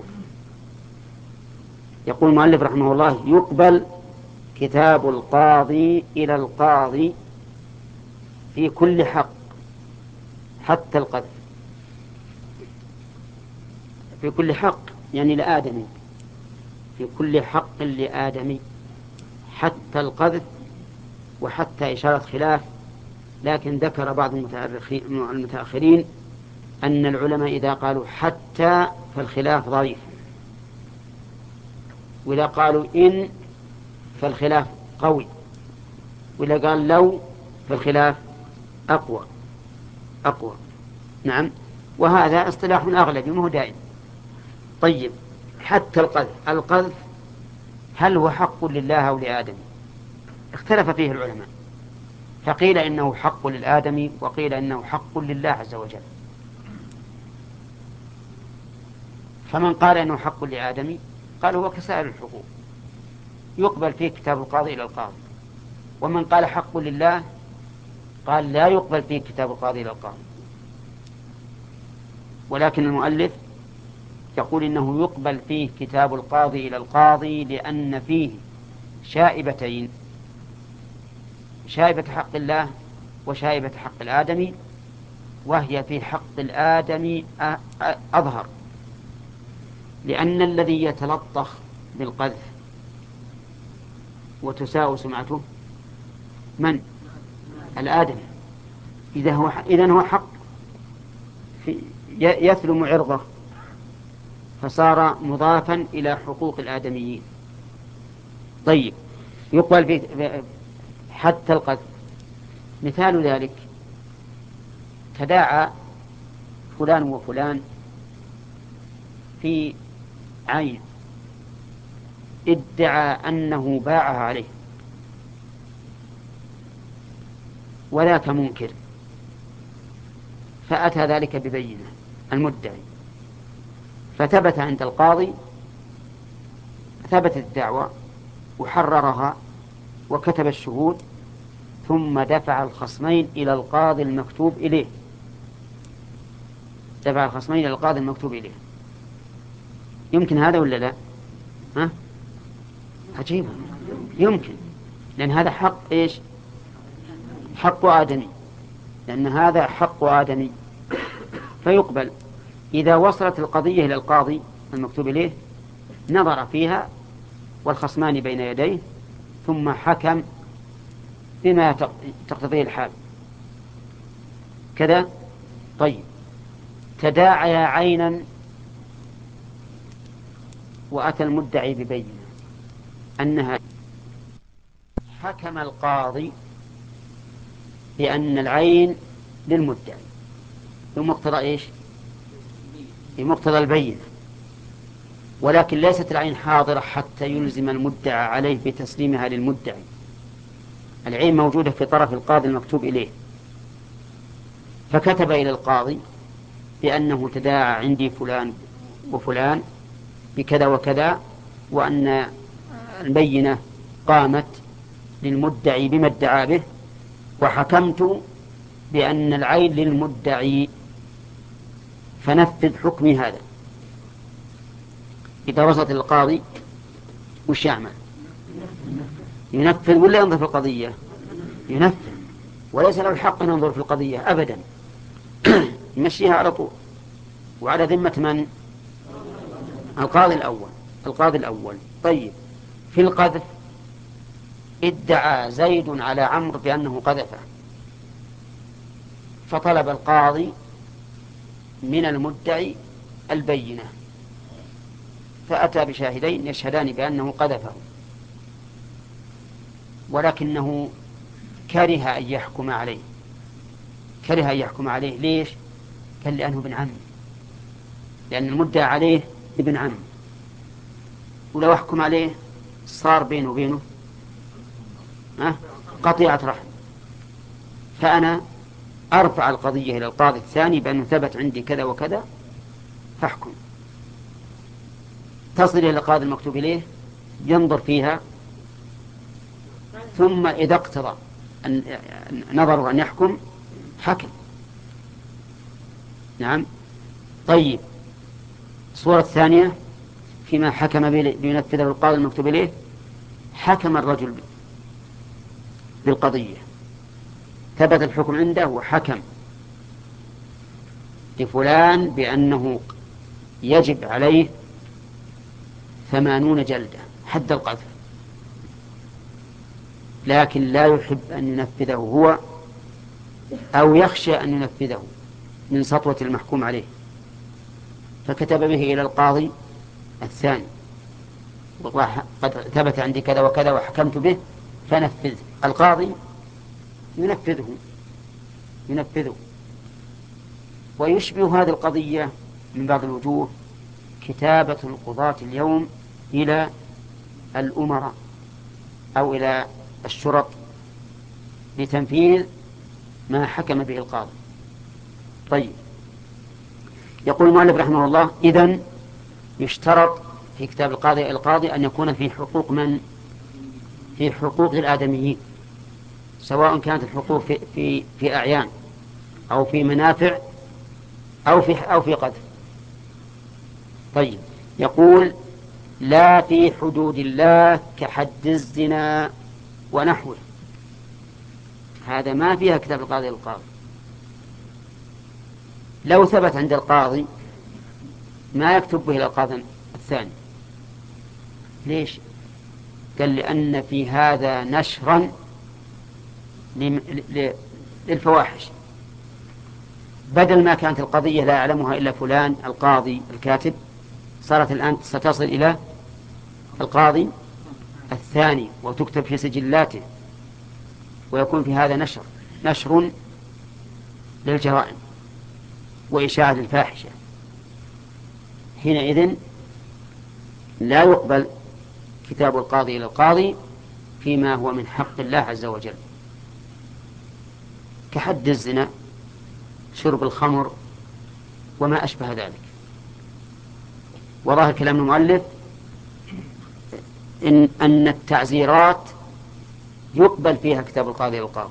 يقول المؤلف رحمه الله: يقبل كتاب القاضي إلى القاضي في كل حق حتى القذف. في كل حق يعني لآدمي، في كل حق لآدمي حتى القذف، وحتى إشارة خلاف، لكن ذكر بعض المتأخرين أن العلماء إذا قالوا حتى فالخلاف ضعيف، وإذا قالوا إن فالخلاف قوي، وإذا قال لو فالخلاف أقوى أقوى نعم، وهذا اصطلاح أغلبي مو دائم. طيب، حتى القذف، القذف هل هو حق لله أو لآدم؟ اختلف فيه العلماء، فقيل إنه حق للآدم، وقيل إنه حق لله عز وجل. فمن قال إنه حق لآدم قال هو كسائر الحقوق، يقبل فيه كتاب القاضي إلى القاضي. ومن قال حق لله قال لا يقبل فيه كتاب القاضي إلى القاضي. ولكن المؤلف يقول إنه يقبل فيه كتاب القاضي إلى القاضي لأن فيه شائبتين: شائبة حق الله وشائبة حق الآدمي، وهي في حق الآدمي أظهر، لأن الذي يتلطخ بالقذف وتساء سمعته من؟ الآدمي. إذا هو إذن هو حق يثلم عرضه، فصار مضافا إلى حقوق الآدميين. طيب، يقبل في حتى القذف. مثال ذلك: تداعى فلان وفلان في عين، ادعى أنه باعها عليه، وذاك منكر، فأتى ذلك ببينة المدعي، فثبت عند القاضي، ثبتت الدعوة وحررها وكتب الشهود، ثم دفع الخصمين إلى القاضي المكتوب إليه دفع الخصمين إلى القاضي المكتوب إليه. يمكن هذا ولا لا؟ ها؟ عجيب، يمكن، لأن هذا حق إيش؟ حق آدمي، لأن هذا حق آدمي فيقبل. إذا وصلت القضية إلى القاضي المكتوب إليه نظر فيها والخصمان بين يديه ثم حكم بما تقتضيه الحال كذا. طيب، تداعيا عينا وأتى المدعي ببينة أنها، حكم القاضي بأن العين للمدعي بمقتضى إيش؟ بمقتضى البينة، ولكن ليست العين حاضرة حتى يلزم المدعى عليه بتسليمها للمدعي. العين موجودة في طرف القاضي المكتوب إليه، فكتب إلى القاضي بأنه تداعى عندي فلان وفلان بكذا وكذا، وأن البينة قامت للمدعي بما ادعى به، وحكمت بأن العين للمدعي، فنفذ حكمي هذا. إذا وصلت القاضي وش يعمل؟ ينفذ ولا ينظر في القضية؟ ينفذ، وليس له الحق أن ينظر في القضية أبدا يمشيها على طول. وعلى ذمة من؟ القاضي الأول. القاضي الأول. طيب، في القذف ادعى زيد على عمرو بأنه قذفه، فطلب القاضي من المدعي البينة، فأتى بشاهدين يشهدان بأنه قذفه، ولكنه كره أن يحكم عليه. كره أن يحكم عليه ليش؟ قال لأنه ابن عم، لأن المدعى عليه ابن عم، ولو أحكم عليه صار بينه وبينه قطيعة رحم، فأنا أرفع القضية إلى القاضي الثاني بأنه ثبت عندي كذا وكذا فاحكم. تصل إلى القاضي المكتوب إليه، ينظر فيها، ثم إذا اقتضى أن نظره أن يحكم حكم. نعم. طيب، الصورة الثانية فيما حكم بينفذه القاضي المكتوب إليه، حكم الرجل بالقضية، ثبت الحكم عنده وحكم لفلان بأنه يجب عليه ثمانون جلدة حد القذف، لكن لا يحب أن ينفذه هو أو يخشى أن ينفذه من سطوة المحكوم عليه، فكتب به إلى القاضي الثاني، قد ثبت عندي كذا وكذا وحكمت به فنفذ. القاضي ينفذه ينفذه ويشبه هذه القضية من بعض الوجوه كتابة القضاة اليوم إلى الأمراء أو إلى الشرط لتنفيذ ما حكم به القاضي. طيب، يقول المؤلف رحمه الله: إذن يشترط في كتاب القاضي القاضي أن يكون في حقوق من؟ في حقوق الآدميين، سواء كانت الحقوق في في في أعيان أو في منافع أو في أو في قذف. طيب، يقول: لا في حدود الله كحد الزنا ونحوه. هذا ما فيها كتاب القاضي للقاضي. لو ثبت عند القاضي ما يكتب به إلى القاضي الثاني. ليش؟ قال: لأن في هذا نشرا للفواحش، بدل ما كانت القضية لا يعلمها إلا فلان القاضي الكاتب، صارت الآن ستصل إلى القاضي الثاني وتكتب في سجلاته، ويكون في هذا نشر نشر للجرائم وإشاعة الفاحشة. حينئذ لا يقبل كتاب القاضي إلى القاضي فيما هو من حق الله عز وجل، كحد الزنا، شرب الخمر، وما أشبه ذلك. وظاهر كلام المؤلف إن أن التعزيرات يقبل فيها كتاب القاضي للقاضي،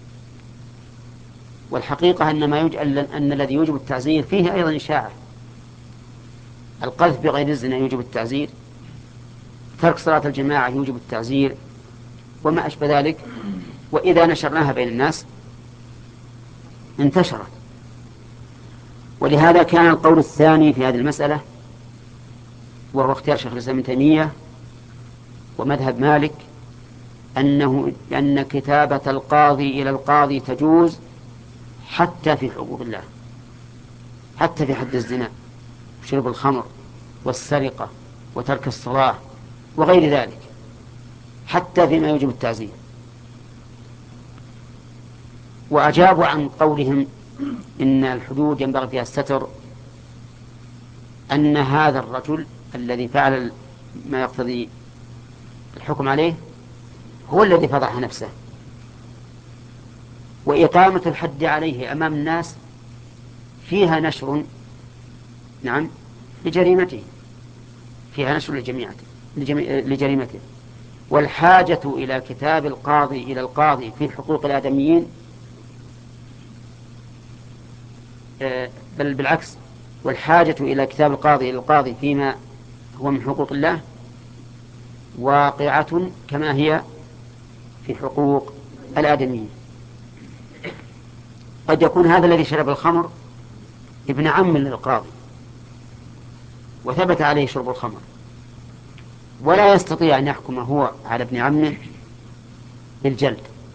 والحقيقة أن ما يجعل أن الذي يوجب التعزير فيه أيضا إشاعة. القذف بغير الزنا يوجب التعزير، ترك صلاة الجماعة يوجب التعزير وما أشبه ذلك، وإذا نشرناها بين الناس انتشرت. ولهذا كان القول الثاني في هذه المسألة، وهو اختيار شيخ الإسلام ابن تيمية ومذهب مالك، أنه أن كتابة القاضي إلى القاضي تجوز حتى في حقوق الله، حتى في حد الزنا وشرب الخمر والسرقة وترك الصلاة وغير ذلك، حتى فيما يوجب التعزير. وأجابوا عن قولهم إن الحدود ينبغي فيها الستر أن هذا الرجل الذي فعل ما يقتضي الحكم عليه هو الذي فضح نفسه، وإقامة الحد عليه أمام الناس فيها نشر نعم لجريمته، فيها نشر لجميعته لجريمته. والحاجة إلى كتاب القاضي إلى القاضي في حقوق الآدميين بل بالعكس، والحاجة إلى كتاب القاضي إلى القاضي فيما هو من حقوق الله واقعة كما هي في حقوق الآدميين. قد يكون هذا الذي شرب الخمر ابن عم للقاضي وثبت عليه شرب الخمر، ولا يستطيع أن يحكم هو على ابن عمه بالجلد،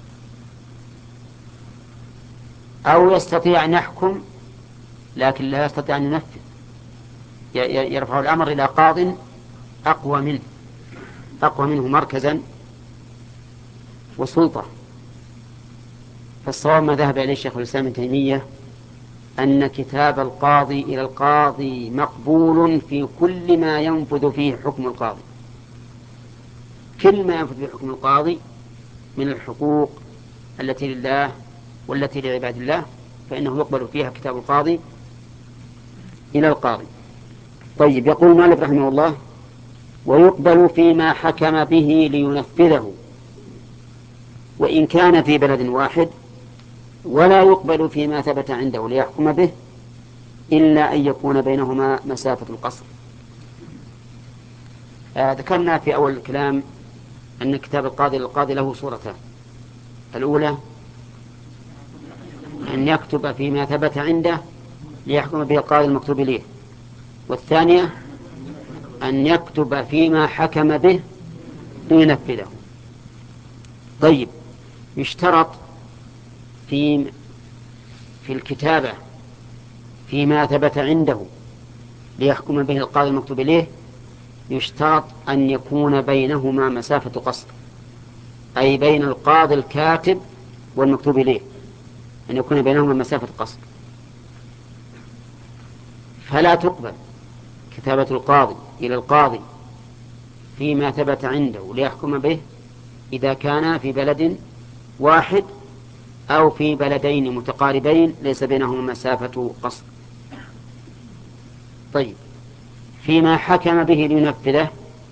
أو يستطيع أن يحكم لكن لا يستطيع أن ينفذ، يرفع الأمر إلى قاض أقوى منه أقوى منه مركزا وسلطة. فالصواب ما ذهب إليه شيخ الإسلام ابن تيمية أن كتاب القاضي إلى القاضي مقبول في كل ما ينفذ فيه حكم القاضي، كل ما ينفذ فيه حكم القاضي من الحقوق التي لله والتي لعباد الله فإنه يقبل فيها كتاب القاضي إلى القاضي. طيب، يقول مالك رحمه الله: ويقبل فيما حكم به لينفذه وإن كان في بلد واحد، ولا يقبل فيما ثبت عنده ليحكم به إلا أن يكون بينهما مسافة القصر. آه ذكرنا في أول الكلام أن كتاب القاضي للقاضي له صورتان: الأولى أن يكتب فيما ثبت عنده ليحكم به القاضي المكتوب إليه، والثانية أن يكتب فيما حكم به لينفذه. طيب، يشترط في في الكتابة فيما ثبت عنده ليحكم به القاضي المكتوب إليه، يشترط أن يكون بينهما مسافة قصر، أي بين القاضي الكاتب والمكتوب إليه أن يكون بينهما مسافة قصر. فلا تقبل كتابة القاضي إلى القاضي فيما ثبت عنده ليحكم به إذا كان في بلد واحد أو في بلدين متقاربين ليس بينهما مسافة قصر. طيب، فيما حكم به لينفذه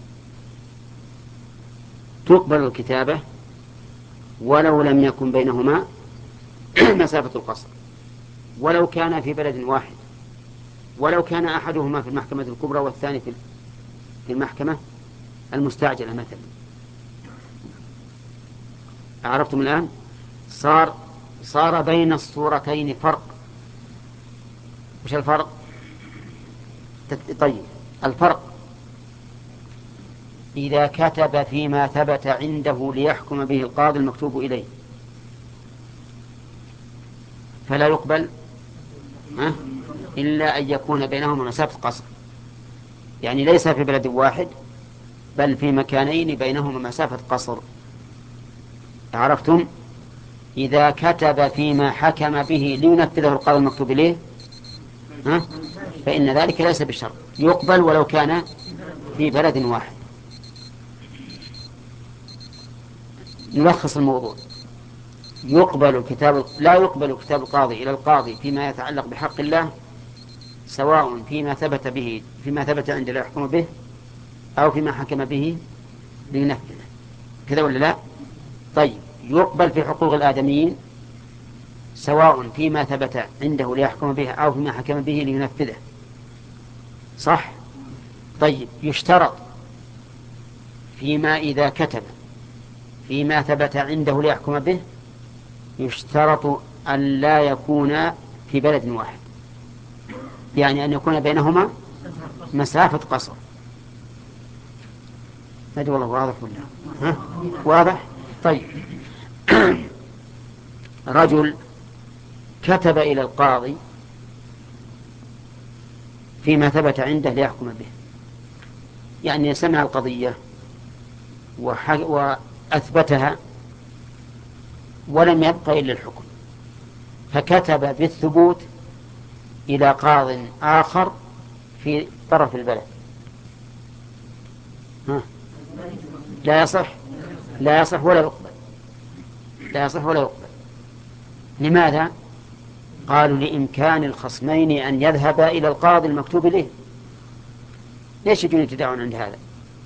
تقبل الكتابة ولو لم يكن بينهما مسافة القصر، ولو كان في بلد واحد، ولو كان أحدهما في المحكمة الكبرى والثاني في المحكمة المستعجلة مثلا. عرفتم الآن؟ صار صار بين الصورتين فرق. وش الفرق؟ طيب، الفرق إذا كتب فيما ثبت عنده ليحكم به القاضي المكتوب إليه فلا يقبل ها؟ إلا أن يكون بينهما مسافة قصر، يعني ليس في بلد واحد بل في مكانين بينهما مسافة قصر. عرفتم؟ إذا كتب فيما حكم به لينفذه القاضي المكتوب إليه ها؟ فإن ذلك ليس بشرط، يقبل ولو كان في بلد واحد. نلخص الموضوع: يقبل كتاب لا يقبل كتاب القاضي إلى القاضي فيما يتعلق بحق الله، سواء فيما ثبت به فيما ثبت عنده لا يحكم به أو فيما حكم به لينفذه. كذا ولا لا؟ طيب، يقبل في حقوق الآدميين سواء فيما ثبت عنده ليحكم به أو فيما حكم به لينفذه. صح؟ طيب، يشترط فيما إذا كتب فيما ثبت عنده ليحكم به يشترط أن لا يكون في بلد واحد، يعني أن يكون بينهما مسافة قصر. هذا والله واضح ولا ها؟ واضح. طيب رجل كتب إلى القاضي فيما ثبت عنده ليحكم به، يعني سمع القضية وأثبتها ولم يبق إلا الحكم، فكتب بالثبوت إلى قاض آخر في طرف البلد. ها؟ لا يصح لا يصح ولا يقبل لا يصح ولا يقبل. لماذا؟ قالوا لإمكان الخصمين أن يذهبا إلى القاضي المكتوب إليه. ليش يجون يتداعون عند هذا؟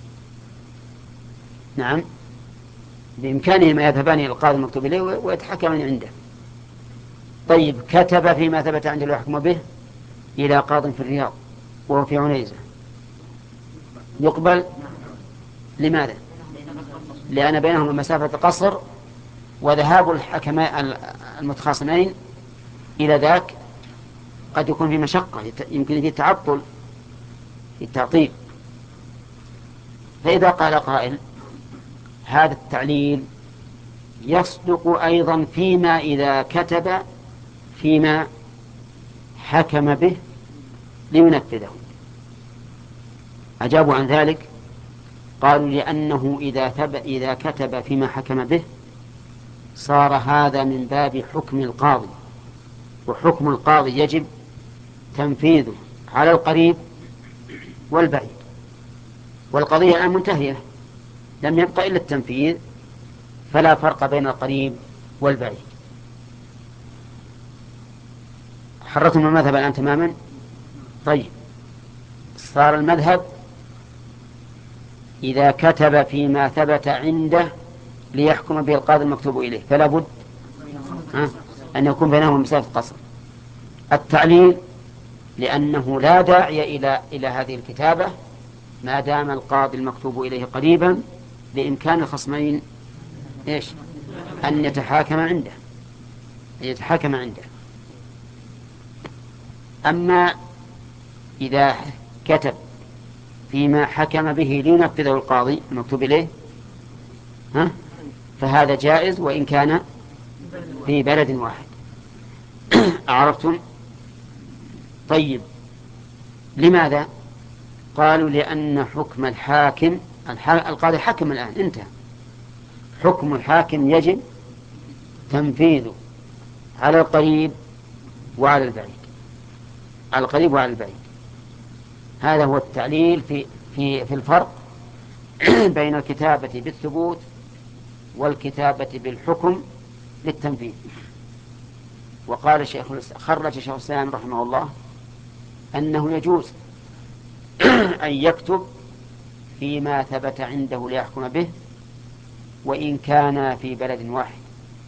نعم، بإمكانهما يذهبان إلى القاضي المكتوب إليه ويتحكمان عنده. طيب كتب فيما ثبت عنده الحكم به إلى قاض في الرياض وهو في عنيزة، يقبل. لماذا؟ لأن بينهما مسافة قصر، وذهاب الحكماء المتخاصمين إلى ذاك قد يكون في مشقة، يمكن في تعطل في التعطيل. فإذا قال قائل هذا التعليل يصدق أيضا فيما إذا كتب فيما حكم به لينفذه، أجابوا عن ذلك قالوا لأنه إذا, إذا كتب فيما حكم به صار هذا من باب حكم القاضي، وحكم القاضي يجب تنفيذه على القريب والبعيد، والقضية الآن منتهية لم يبقى إلا التنفيذ، فلا فرق بين القريب والبعيد. حررتم المذهب الآن تماما. طيب صار المذهب إذا كتب فيما ثبت عنده ليحكم به القاضي المكتوب إليه فلا بد أن يكون بينهما مسافة قصر. التعليل لأنه لا داعي إلى إلى هذه الكتابة ما دام القاضي المكتوب إليه قريبا، بإمكان الخصمين إيش أن يتحاكم عنده أن يتحاكم عنده. أما إذا كتب فيما حكم به لينفذه القاضي المكتوب إليه ها فهذا جائز وإن كان في بلد واحد. أعرفتم؟ طيب لماذا؟ قالوا لأن حكم الحاكم القاضي حكم الآن انتهى، حكم الحاكم يجب تنفيذه على القريب وعلى البعيد، على القريب وعلى البعيد. هذا هو التعليل في في في الفرق بين الكتابة بالثبوت والكتابة بالحكم للتنفيذ. وقال الشيخ خرج شيخ الإسلام رحمه الله أنه يجوز أن يكتب فيما ثبت عنده ليحكم به وإن كان في بلد واحد.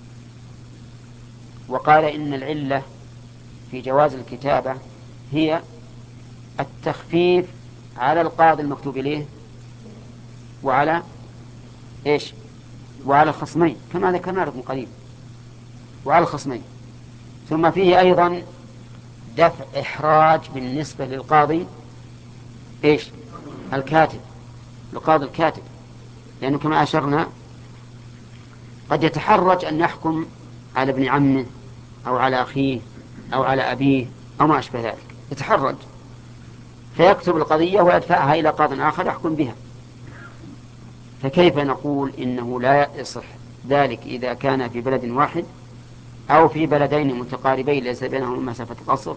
وقال إن العلة في جواز الكتابة هي التخفيف على القاضي المكتوب إليه وعلى إيش وعلى الخصمين كما ذكرنا لكم قريب، وعلى الخصمين. ثم فيه أيضا دفع إحراج بالنسبة للقاضي إيش الكاتب، القاضي الكاتب، لأنه كما أشرنا قد يتحرج أن يحكم على ابن عمه أو على أخيه أو على أبيه أو ما أشبه ذلك، يتحرج فيكتب القضية ويدفعها إلى قاض آخر يحكم بها. فكيف نقول إنه لا يصح ذلك إذا كان في بلد واحد أو في بلدين متقاربين ليس بينهما مسافة قصر؟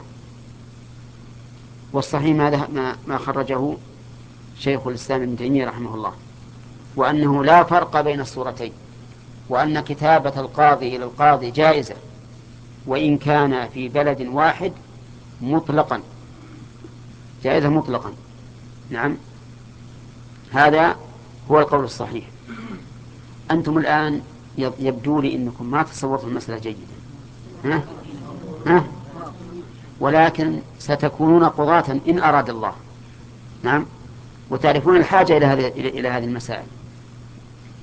والصحيح ما ما خرجه شيخ الإسلام ابن تيمية رحمه الله، وأنه لا فرق بين الصورتين، وأن كتابة القاضي إلى القاضي جائزة وإن كان في بلد واحد مطلقا، جائزة مطلقا. نعم، هذا هو القول الصحيح. أنتم الآن يبدو لي أنكم ما تصورتوا المسألة جيدا، ها؟ ها؟ ولكن ستكونون قضاة إن أراد الله. نعم، وتعرفون الحاجة إلى هذه إلى هذه المسائل.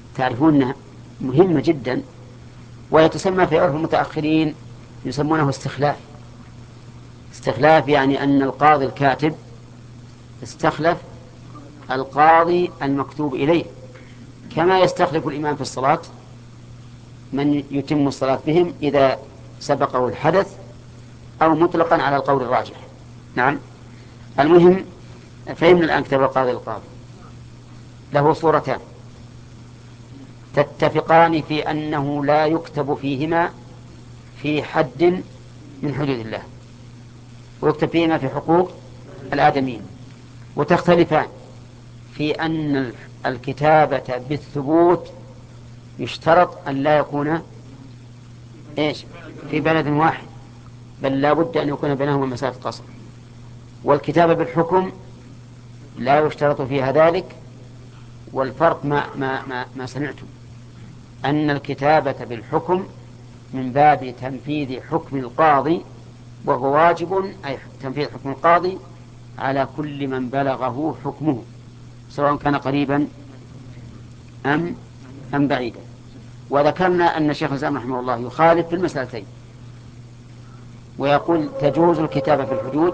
تعرفونها مهمة جدا، ويتسمى في عرف المتأخرين يسمونه استخلاف. استخلاف يعني أن القاضي الكاتب استخلف القاضي المكتوب إليه، كما يستخلف الإمام في الصلاة من يتم الصلاة بهم إذا سبقه الحدث، أو مطلقا على القول الراجح. نعم. المهم فهمنا الآن كتاب القاضي القاضي له صورتان تتفقان في أنه لا يكتب فيهما في حد من حدود الله، ويكتب فيهما في حقوق الآدميين، وتختلفان في أن الكتابة بالثبوت يشترط أن لا يكون إيش في بلد واحد، بل لا بد أن يكون بينهما مسافة قصر. والكتابة بالحكم لا يشترط فيها ذلك، والفرق ما, ما, ما, ما سمعتم أن الكتابة بالحكم من باب تنفيذ حكم القاضي، وهو واجب، أي تنفيذ حكم القاضي على كل من بلغه حكمه، سواء كان قريبا أم, أم بعيدا. وذكرنا أن الشيخ الإسلام رحمه الله يخالف في المسألتين، ويقول تجوز الكتابة في الحدود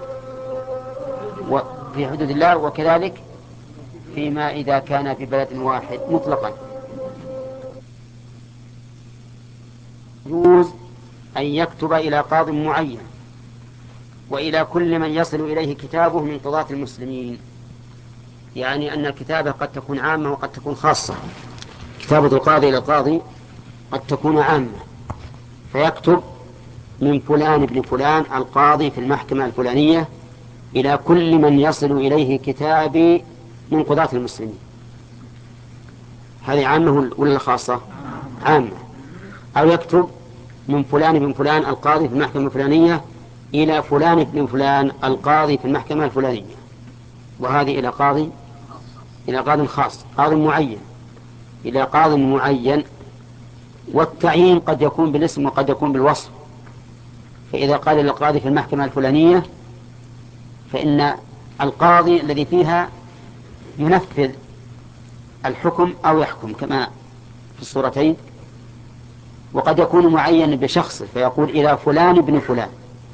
وفي حدود الله، وكذلك فيما إذا كان في بلد واحد مطلقا. يجوز أن يكتب إلى قاض معين وإلى كل من يصل إليه كتابه من قضاة المسلمين، يعني أن الكتابة قد تكون عامة وقد تكون خاصة. كتابة القاضي إلى القاضي قد تكون عامة، فيكتب من فلان ابن فلان القاضي في المحكمة الفلانية إلى كل من يصل إليه كتابي من قضاة المسلمين. هذه عامة ولا خاصة؟ عامة. أو يكتب من فلان ابن فلان القاضي في المحكمة الفلانية إلى فلان ابن فلان القاضي في المحكمة الفلانية، وهذه إلى قاضي إلى قاضي خاص، قاضي معين إلى قاضي معين. والتعيين قد يكون بالاسم وقد يكون بالوصف، فإذا قال للقاضي في المحكمة الفلانية فإن القاضي الذي فيها ينفذ الحكم أو يحكم كما في الصورتين. وقد يكون معين بشخصه فيقول إلى فلان ابن فلان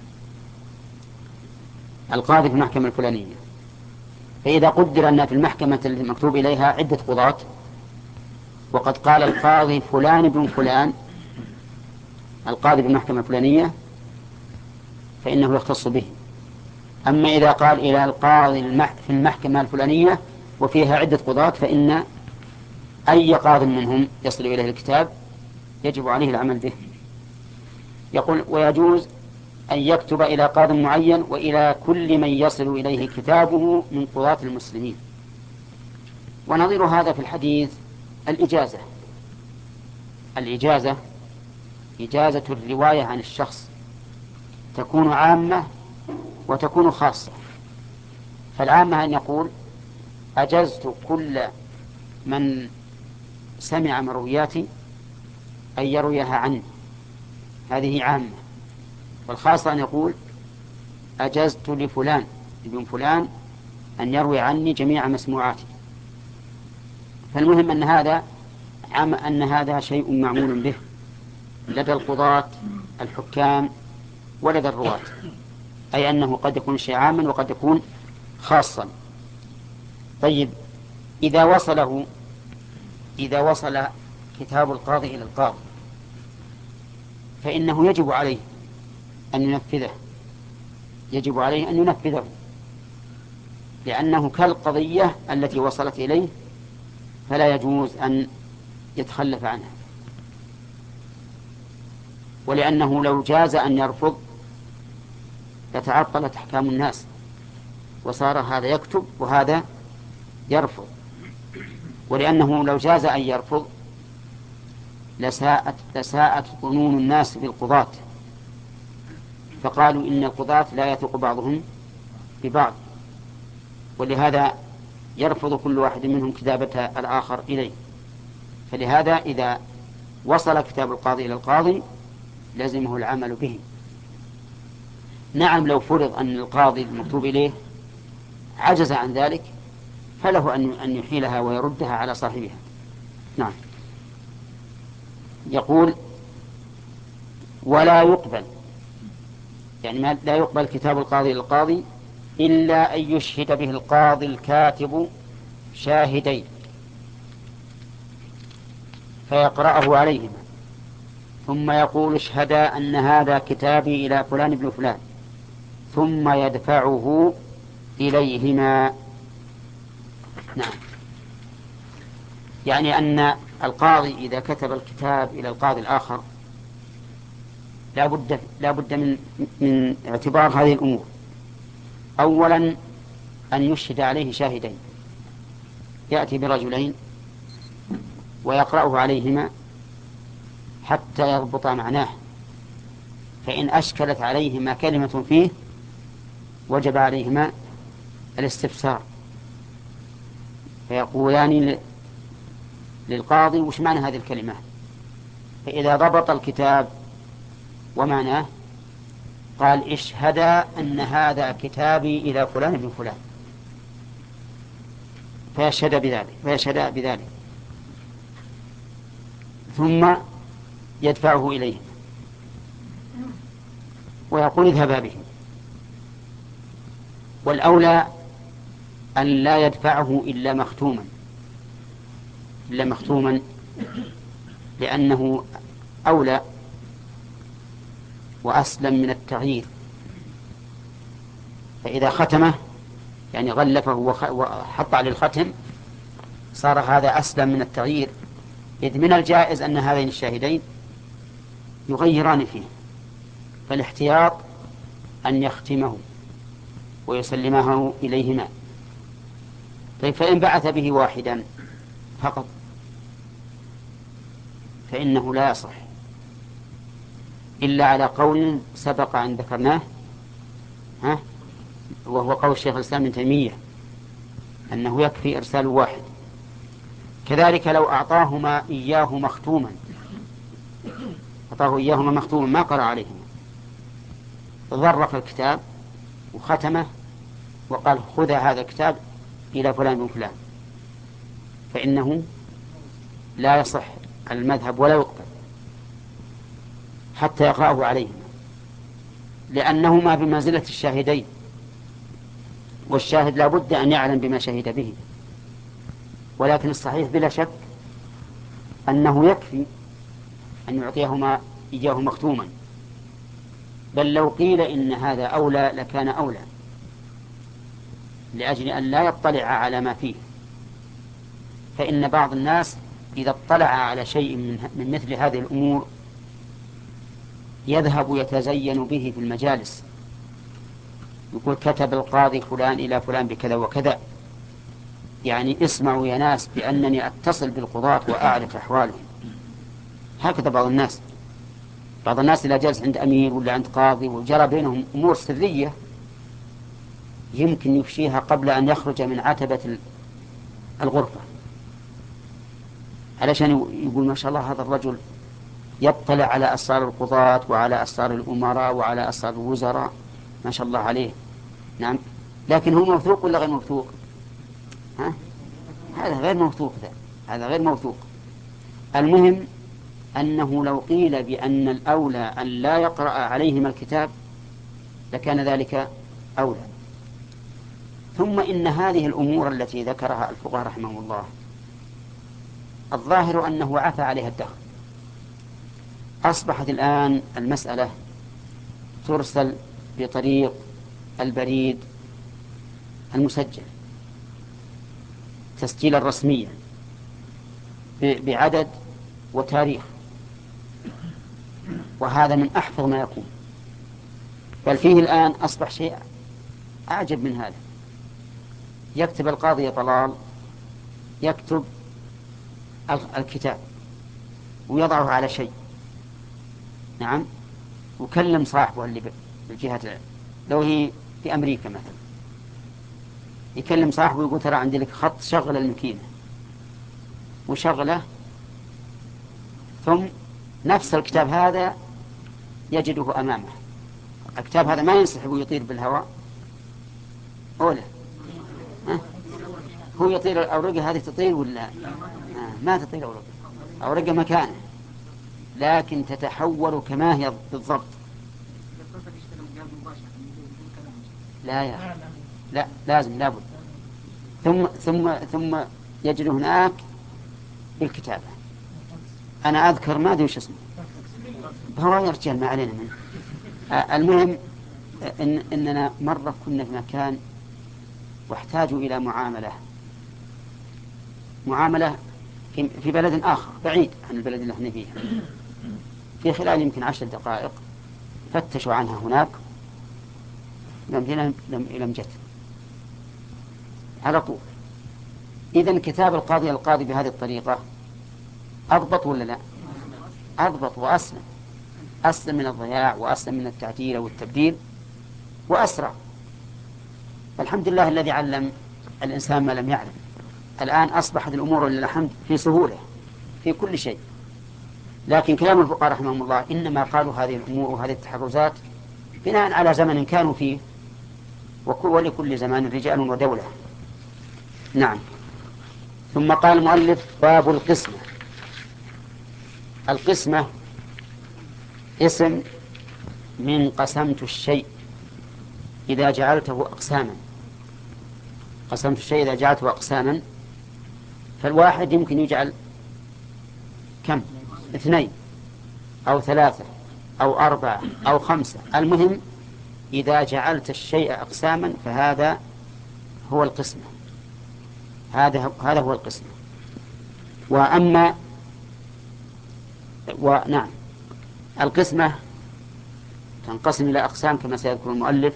القاضي في المحكمة الفلانية. فإذا قدر أن في المحكمة التي مكتوب إليها عدة قضاة، وقد قال القاضي فلان ابن فلان القاضي في المحكمة الفلانية، فإنه يختص به. أما إذا قال إلى القاضي في المحكمة الفلانية وفيها عدة قضاة، فإن أي قاض منهم يصل إليه الكتاب يجب عليه العمل به. يقول ويجوز أن يكتب إلى قاض معين وإلى كل من يصل إليه كتابه من قضاة المسلمين. ونظير هذا في الحديث الإجازة. الإجازة إجازة الرواية عن الشخص تكون عامة وتكون خاصة. فالعامة أن يقول أجزت كل من سمع مروياتي أن يرويها عني، هذه عامة. والخاصة أن يقول أجزت لفلان ابن فلان أن يروي عني جميع مسموعاتي. فالمهم أن هذا عام، أن هذا شيء معمول به لدى القضاة الحكام ولدى الرواة، أي أنه قد يكون شيء عاما وقد يكون خاصا. طيب إذا وصله إذا وصل كتاب القاضي إلى القاضي فإنه يجب عليه أن ينفذه، يجب عليه أن ينفذه، لأنه كالقضية التي وصلت إليه، فلا يجوز أن يتخلف عنها. ولأنه لو جاز أن يرفض لتعطلت أحكام الناس، وصار هذا يكتب وهذا يرفض. ولأنه لو جاز أن يرفض لساءت, لساءت ظنون الناس بالقضاة، فقالوا إن القضاة لا يثق بعضهم ببعض، ولهذا يرفض كل واحد منهم كتابة الآخر إليه. فلهذا إذا وصل كتاب القاضي إلى القاضي لازمه العمل به. نعم، لو فرض أن القاضي المكتوب إليه عجز عن ذلك فله أن يحيلها ويردها على صاحبها. نعم. يقول ولا يقبل، يعني ما لا يقبل كتاب القاضي للقاضي إلا أن يشهد به القاضي الكاتب شاهدين فيقرأه عليهما ثم يقول اشهدا أن هذا كتابي إلى فلان ابن فلان ثم يدفعه إليهما. نعم، يعني أن القاضي إذا كتب الكتاب إلى القاضي الآخر لا بد لا بد من من اعتبار هذه الأمور. أولا أن يشهد عليه شاهدين، يأتي برجلين ويقرأه عليهما حتى يضبط معناه، فإن أشكلت عليهما كلمة فيه وجب عليهما الاستفسار، فيقولان للقاضي وش معنى هذه الكلمة، فإذا ضبط الكتاب ومعناه قال اشهدا أن هذا كتابي إلى فلان بن فلان، فيشهد بذلك فيشهد بذلك ثم يدفعه إليه ويقول اذهبا به. والأولى أن لا يدفعه إلا مختوما إلا مختوما لأنه أولى وأسلم من التغيير، فإذا ختمه يعني غلفه وحط على الختم صار هذا أسلم من التغيير، إذ من الجائز أن هذين الشاهدين يغيران فيه، فالاحتياط أن يختمه ويسلمه إليهما. طيب فإن بعث به واحدا فقط فإنه لا يصح إلا على قول سبق أن ذكرناه، ها وهو قول الشيخ الإسلام ابن تيمية أنه يكفي إرسال واحد. كذلك لو أعطاهما إياه مختوما أعطاه إياهما مختوما ما قرأ عليهما، ظرف الكتاب وختمه وقال خذ هذا الكتاب إلى فلان بن فلان، فإنه لا يصح المذهب ولا يقبل حتى يقرأه عليهما، لأنهما بمنزلة الشاهدين، والشاهد لا بد أن يعلم بما شهد به. ولكن الصحيح بلا شك أنه يكفي أن يعطيهما إياه مختوما، بل لو قيل إن هذا أولى لكان أولى، لأجل أن لا يطلع على ما فيه. فإن بعض الناس إذا اطلع على شيء من مثل هذه الأمور يذهب يتزين به في المجالس، يقول كتب القاضي فلان إلى فلان بكذا وكذا، يعني اسمعوا يا ناس بأنني أتصل بالقضاة وأعرف أحوالهم. هكذا بعض الناس بعض الناس إذا جلس عند أمير ولا عند قاضي وجرى بينهم أمور سرية يمكن يفشيها قبل أن يخرج من عتبة الغرفة، علشان يقول ما شاء الله هذا الرجل يطلع على أسرار القضاة وعلى أسرار الأمراء وعلى أسرار الوزراء ما شاء الله عليه. نعم، لكن هو موثوق ولا غير موثوق؟ ها؟ هذا غير موثوق، هذا غير موثوق. المهم أنه لو قيل بأن الأولى أن لا يقرأ عليهما الكتاب لكان ذلك أولى. ثم إن هذه الأمور التي ذكرها الفقهاء رحمه الله الظاهر أنه عفى عليها الدهر. أصبحت الآن المسألة ترسل بطريق البريد المسجل تسجيلا رسميا بعدد وتاريخ، وهذا من أحفظ ما يكون. بل فيه الآن أصبح شيء أعجب من هذا، يكتب القاضي طلال يكتب الكتاب ويضعه على شيء، نعم، وكلم صاحبه اللي بالجهة، لو هي في أمريكا مثلا يكلم صاحبه يقول ترى عندي لك خط شغل الماكينة وشغله، ثم نفس الكتاب هذا يجده أمامه. الكتاب هذا ما ينسحب ويطير بالهواء أولا، ها؟ هو يطير، الأورقة هذه تطير ولا آه ما تطير؟ أورقة أورقة مكانه لكن تتحول كما هي بالضبط. لا يا لا لازم لابد. ثم ثم ثم يجد هناك بالكتابة. أنا أذكر ما أدري وش اسمه، هو يا رجال ما علينا منه. المهم إن إننا مرة كنا في مكان واحتاجوا إلى معاملة معاملة في في بلد آخر بعيد عن البلد اللي احنا فيها. في خلال يمكن عشر دقائق فتشوا عنها هناك، لم لم لم جت على طول. إذن كتاب القاضي القاضي بهذه الطريقة أضبط ولا لا؟ أضبط وأسلم، أسلم من الضياع وأسلم من التعديل والتبديل وأسرع. الحمد لله الذي علم الإنسان ما لم يعلم. الآن أصبحت الأمور لله الحمد في سهولة في كل شيء. لكن كلام الفقهاء رحمهم الله إنما قالوا هذه الأمور وهذه التحرزات بناء على زمن كانوا فيه، ولكل زمان رجال ودولة. نعم. ثم قال المؤلف باب القسمة. القسمة اسم من قسمت الشيء إذا جعلته أقساما. قسمت الشيء إذا جعلته أقساما، فالواحد يمكن يجعل كم؟ اثنين أو ثلاثة أو أربعة أو خمسة. المهم إذا جعلت الشيء أقساما فهذا هو القسمة. هذا هذا هو القسمة. وأما ونعم القسمة تنقسم إلى أقسام كما سيذكر المؤلف.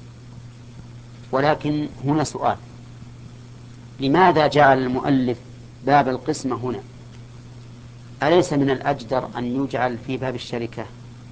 ولكن هنا سؤال: لماذا جعل المؤلف باب القسمة هنا؟ أليس من الأجدر أن يجعل في باب الشركة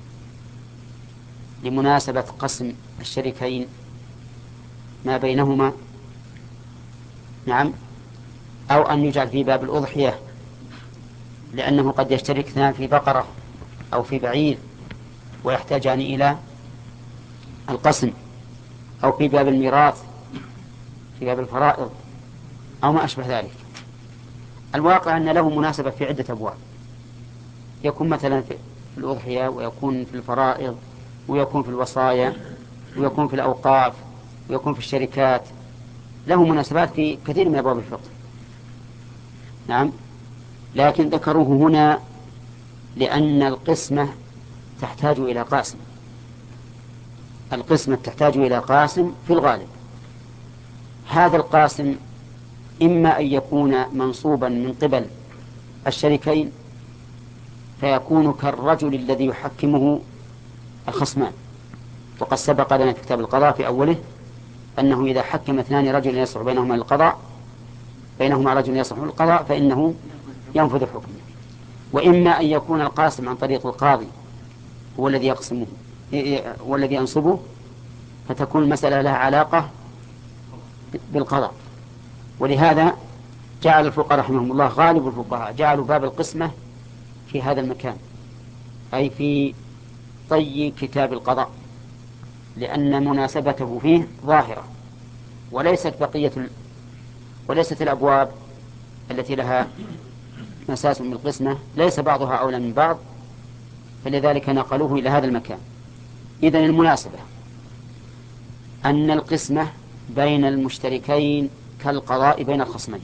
لمناسبة قسم الشريكين ما بينهما؟ نعم. أو أن يجعل في باب الأضحية لأنه قد يشتركان في بقرة أو في بعير ويحتاجان إلى القسم، أو في باب الميراث في باب الفرائض أو ما أشبه ذلك. الواقع أن له مناسبة في عدة أبواب، يكون مثلا في الأضحية، ويكون في الفرائض، ويكون في الوصايا، ويكون في الأوقاف، ويكون في الشركات. له مناسبات في كثير من أبواب الفقه. نعم. لكن ذكروه هنا لأن القسمة تحتاج إلى قاسم. القسمة تحتاج إلى قاسم في الغالب. هذا القاسم إما أن يكون منصوبا من قبل الشريكين فيكون كالرجل الذي يحكمه الخصمان، وقد سبق لنا في كتاب القضاء في أوله أنه إذا حكم اثنان رجل يصلح بينهما القضاء بينهما رجل يصلح القضاء فإنه ينفذ حكمه. وإما أن يكون القاسم عن طريق القاضي هو الذي يقسمه والذي ينصبه، فتكون المسألة لها علاقة بالقضاء. ولهذا جعل الفقهاء رحمهم الله غالب الفقهاء جعلوا باب القسمة في هذا المكان، أي في طي كتاب القضاء، لأن مناسبته فيه ظاهرة، وليست بقية ال... وليست الأبواب التي لها مساس بالقسمة ليس بعضها أولى من بعض، فلذلك نقلوه إلى هذا المكان. إذن المناسبة أن القسمة بين المشتركين كالقضاء بين الخصمين،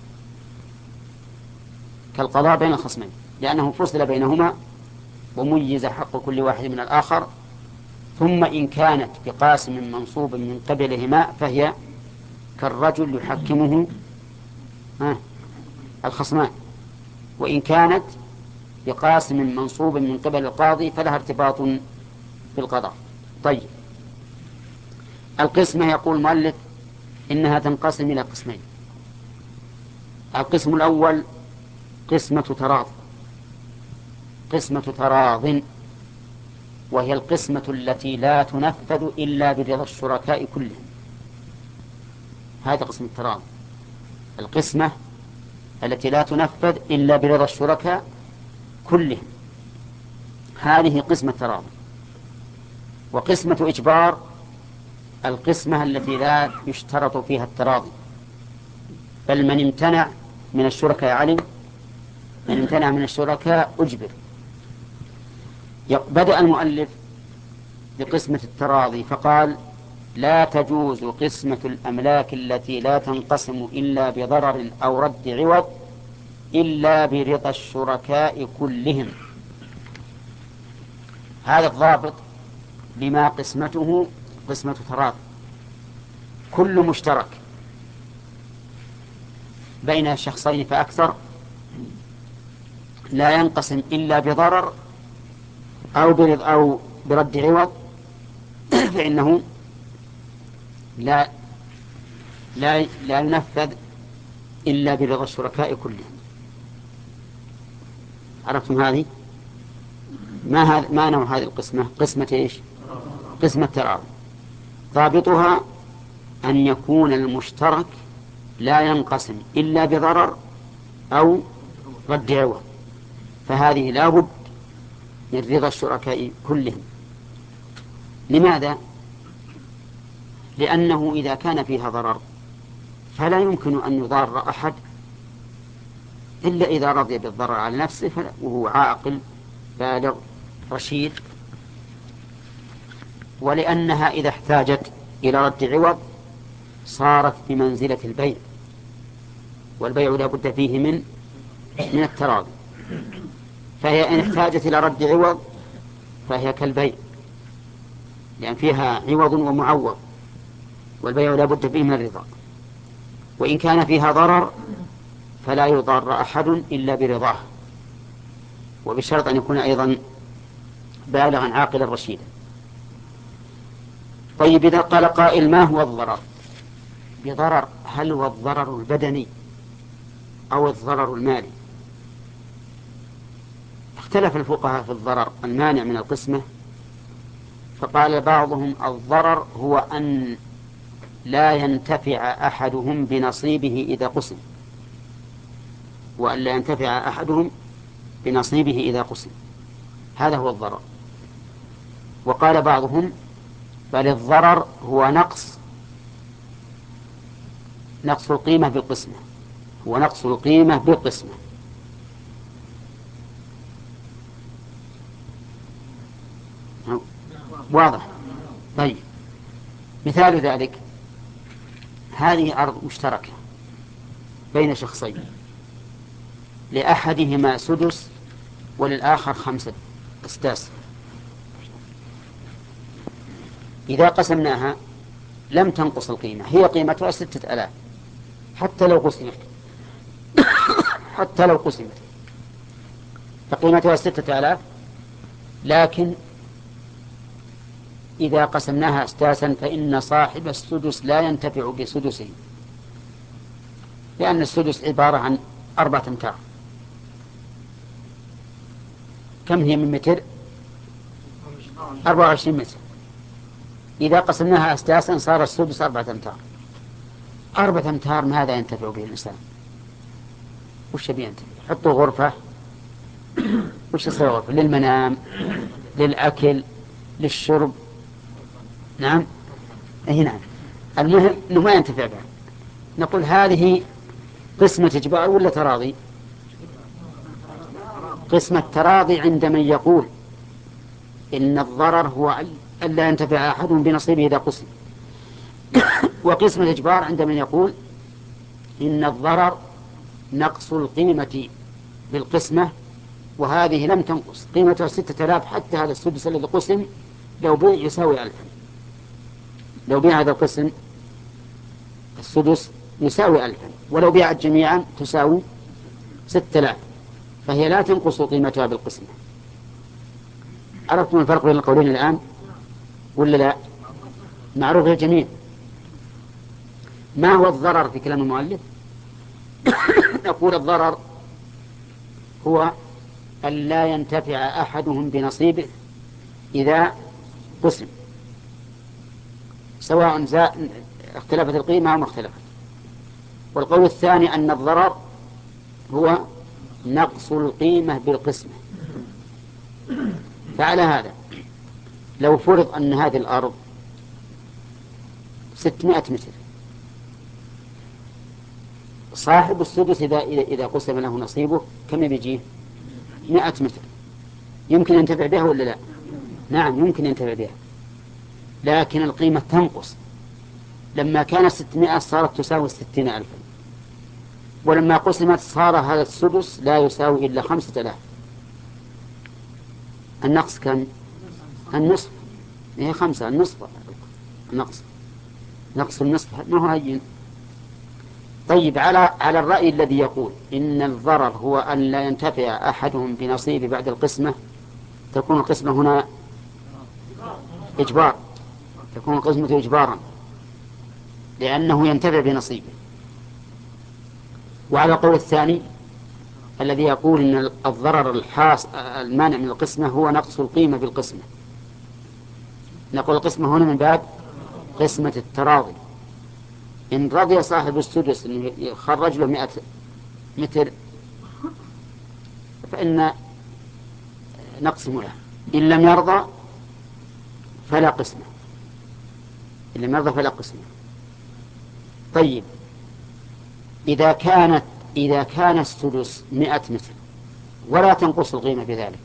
كالقضاء بين الخصمين، لأنه فصل بينهما وميز حق كل واحد من الآخر. ثم إن كانت بقاسم منصوب من قبلهما فهي كالرجل يحكمه الخصمان، وإن كانت بقاسم منصوب من قبل القاضي فلها ارتباط بالقضاء. طيب، القسمة يقول المؤلف إنها تنقسم إلى قسمين. القسم الأول قسمة تراض، قسمة تراض، وهي القسمة التي لا تنفذ إلا برضا الشركاء كلهم. هذا قسم التراض، القسمة التي لا تنفذ إلا برضا الشركاء كلهم، هذه قسمة تراض. وقسمة إجبار القسمة التي لا يشترط فيها التراضي، بل من امتنع من الشركاء علم، من امتنع من الشركاء أجبر. بدأ المؤلف بقسمة التراضي فقال لا تجوز قسمة الأملاك التي لا تنقسم إلا بضرر أو رد عوض إلا برضا الشركاء كلهم. هذا الضابط لما قسمته قسمة تراضي، كل مشترك بين شخصين فأكثر لا ينقسم إلا بضرر أو برد أو برد عوض فإنه لا لا لا ينفذ إلا برضا الشركاء كلهم. عرفتم هذه؟ ما هذا ما نوع هذه القسمة؟ قسمة إيش؟ قسمة تراضي. ضابطها أن يكون المشترك لا ينقسم إلا بضرر أو رد عوض، فهذه لا بد من رضا الشركاء كلهم. لماذا؟ لأنه إذا كان فيها ضرر فلا يمكن أن يضار أحد إلا إذا رضي بالضرر على نفسه وهو عاقل بالغ رشيد، ولأنها إذا احتاجت إلى رد عوض صارت بمنزلة البيع، والبيع لا بد فيه من من التراضي، فهي إن احتاجت إلى رد عوض فهي كالبيع لأن فيها عوض ومعوض، والبيع لا بد فيه من الرضا. وإن كان فيها ضرر فلا يضار أحد إلا برضاه، وبشرط أن يكون أيضا بالغا عاقلا رشيدا. طيب إذا قال قائل ما هو الضرر؟ بضرر هل هو الضرر البدني أو الضرر المالي؟ اختلف الفقهاء في الضرر المانع من القسمة، فقال بعضهم الضرر هو أن لا ينتفع أحدهم بنصيبه إذا قسم، وأن لا ينتفع أحدهم بنصيبه إذا قسم، هذا هو الضرر. وقال بعضهم بل الضرر هو نقص نقص القيمة بالقسمة، هو نقص القيمة بالقسمة. واضح؟ طيب مثال ذلك هذه أرض مشتركة بين شخصين، لأحدهما سدس وللآخر خمسة أسداس. إذا قسمناها لم تنقص القيمة، هي قيمتها ستة ألاف حتى لو قسمت حتى لو قسمت فقيمتها ستة ألاف، لكن إذا قسمناها أسداسا فإن صاحب السدس لا ينتفع بسدسه، لأن السدس عبارة عن أربعة أمتار. كم هي من متر؟ أربعة وعشرين متر. إذا قسمناها أسداسا صار السدس أربعة أمتار. أربعة أمتار ماذا ينتفع به الإنسان؟ وش بينتفع؟ حطوا غرفة، وش يصير غرفة؟ للمنام، للأكل، للشرب. نعم أي نعم. المهم أنه ما ينتفع بها. نقول هذه قسمة إجبار ولا تراضي؟ قسمة تراضي عند من يقول إن الضرر هو ألا ينتفع أحد بنصيبه إذا قسم، وقسمة إجبار عند من يقول إن الضرر نقص القيمة بالقسمة، وهذه لم تنقص قيمتها ستة آلاف حتى هذا السدس الذي قسم لو بيع يساوي ألفا، لو بيع هذا القسم السدس يساوي ألفا، ولو بيعت جميعا تساوي ستة آلاف، فهي لا تنقص قيمتها بالقسمة. عرفتم الفرق بين القولين الآن ولا لا؟ معروف للجميع. ما هو الضرر في كلام المؤلف؟ نقول الضرر هو أن لا ينتفع أحدهم بنصيبه إذا قسم، سواء اختلفت القيمة أو ما اختلفت. والقول الثاني أن الضرر هو نقص القيمة بالقسمة. فعلى هذا لو فرض أن هذه الأرض ستمائة متر، صاحب السدس إذا, إذا قسم له نصيبه كم بيجيه؟ مائة متر. يمكن ينتفع بها ولا لا؟ نعم يمكن ينتفع بها، لكن القيمة تنقص. لما كانت ستمائة صارت تساوي ستين ألفا، ولما قسمت صار هذا السدس لا يساوي إلا خمسة آلاف. النقص كم؟ النصف. هي خمسة، النصف النقص، نقص النصف ما هو هين. طيب على على الرأي الذي يقول إن الضرر هو أن لا ينتفع أحدهم بنصيب بعد القسمة، تكون القسمة هنا إجبار، تكون القسمة إجبارا لأنه ينتفع بنصيبه. وعلى القول الثاني الذي يقول إن الضرر الحاص المانع من القسمة هو نقص القيمة بالقسمة، نقول القسمة هنا من باب قسمة التراضي. إن رضي صاحب السدس أن يخرج له مئة متر فإن نقسم له، إن لم يرضى فلا قسمة، إن لم يرضى فلا قسمة. طيب إذا كانت إذا كان السدس مئة متر ولا تنقص القيمة بذلك،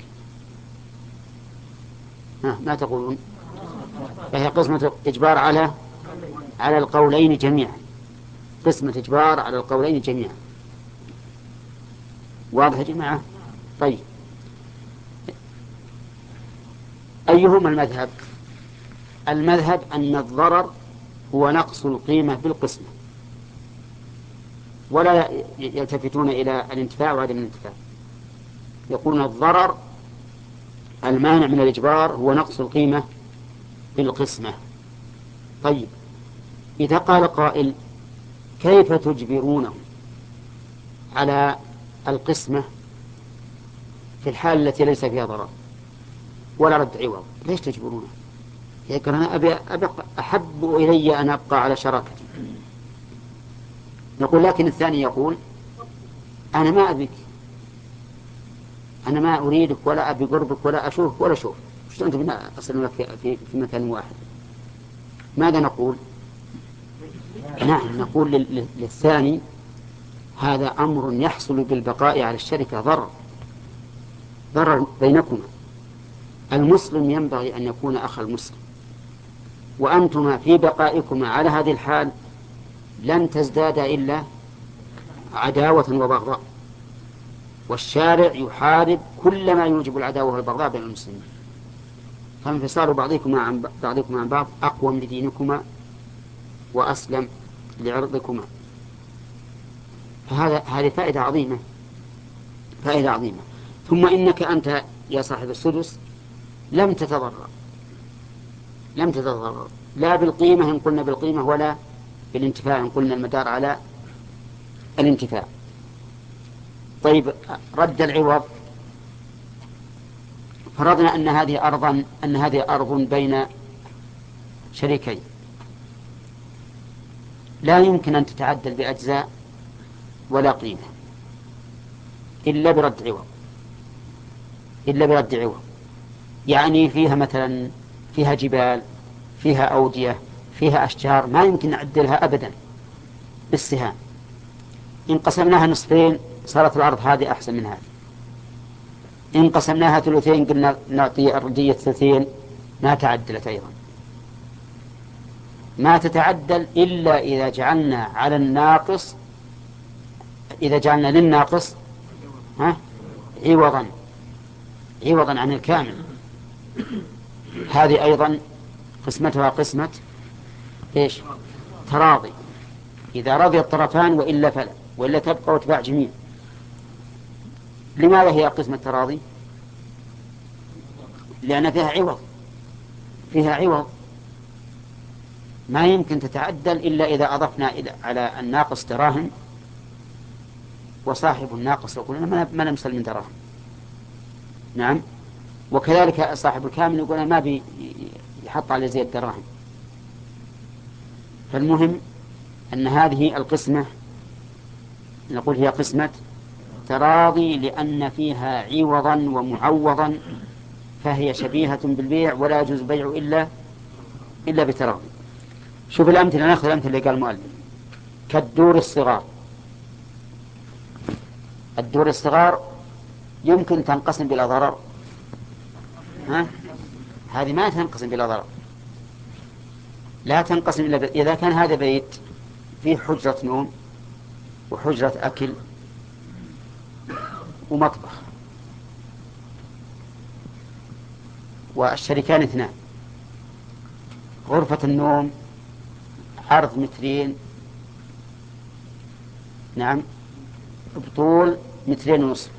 ها ما تقولون؟ فهي قسمة إجبار على على القولين جميعا، قسمة إجبار على القولين جميعا. واضح يا جماعة؟ طيب أيهما المذهب؟ المذهب أن الضرر هو نقص القيمة بالقسمة، ولا يلتفتون إلى الانتفاع وعدم الانتفاع، يقولون الضرر المانع من الإجبار هو نقص القيمة بالقسمة. طيب إذا قال قائل كيف تجبرونه على القسمة في الحال التي ليس فيها ضرر ولا رد عوض؟ ليش تجبرونه؟ يقول أنا أبي أبقى أحب إلي أن أبقى على شراكتي. نقول لكن الثاني يقول أنا ما أبيك، أنا ما أريدك ولا أبي قربك ولا أشوفك ولا أشوف، شلون تبينا أصل لك في, في مكان واحد؟ ماذا نقول؟ نعم نقول للثاني هذا أمر يحصل بالبقاء على الشركة، ضرر ضرر بينكما. المسلم ينبغي أن يكون أخا المسلم، وأنتما في بقائكما على هذه الحال لن تزداد إلا عداوة وبغضاء، والشارع يحارب كل ما يوجب العداوة والبغضاء بين المسلمين. فانفصال بعضكما عن بعضكما عن بعض أقوم لدينكما وأسلم لعرضكما. فهذا هذه فائدة عظيمة، فائدة عظيمة. ثم إنك أنت يا صاحب السدس لم تتضرر، لم تتضرر لا بالقيمة إن قلنا بالقيمة ولا بالانتفاع إن قلنا المدار على الانتفاع. طيب رد العوض، فرضنا أن هذه أرضا أن هذه أرض بين شريكين لا يمكن أن تتعدل بأجزاء ولا قيمة إلا برد عوض، إلا برد عوض. يعني فيها مثلا فيها جبال، فيها أودية، فيها أشجار، ما يمكن نعدلها أبدا بالسهام. إن قسمناها نصفين صارت الأرض هذه أحسن من هذه، إن قسمناها ثلثين قلنا نعطي أرضية ثلثين ما تعدلت أيضا. ما تتعدل إلا إذا جعلنا على الناقص، إذا جعلنا للناقص ها عوضا عوضا عن الكامل. هذه أيضا قسمتها قسمة إيش؟ تراضي، إذا رضي الطرفان وإلا فلا، وإلا تبقى وتباع جميع. لماذا هي قسمة تراضي؟ لأن فيها عوض، فيها عوض ما يمكن تتعدل إلا إذا أضفنا إلى على الناقص دراهم وصاحب الناقص يقول أنا ما نمسل من دراهم. نعم. وكذلك صاحب الكامل يقول أنا ما بي يحط على زي الدراهم. فالمهم أن هذه القسمة نقول هي قسمة تراضي لأن فيها عوضا ومعوضا، فهي شبيهة بالبيع ولا يجوز بيع إلا إلا بتراضي. شوف الأمثلة، نأخذ الأمثلة اللي قال المؤلف كالدور الصغار. الدور الصغار يمكن تنقسم بلا ضرر ها؟ هذه ما تنقسم بلا ضرر، لا تنقسم إلا ب... إذا كان هذا بيت فيه حجرة نوم وحجرة أكل ومطبخ، والشريكان اثنان، غرفة النوم عرض مترين، نعم، بطول مترين ونصف،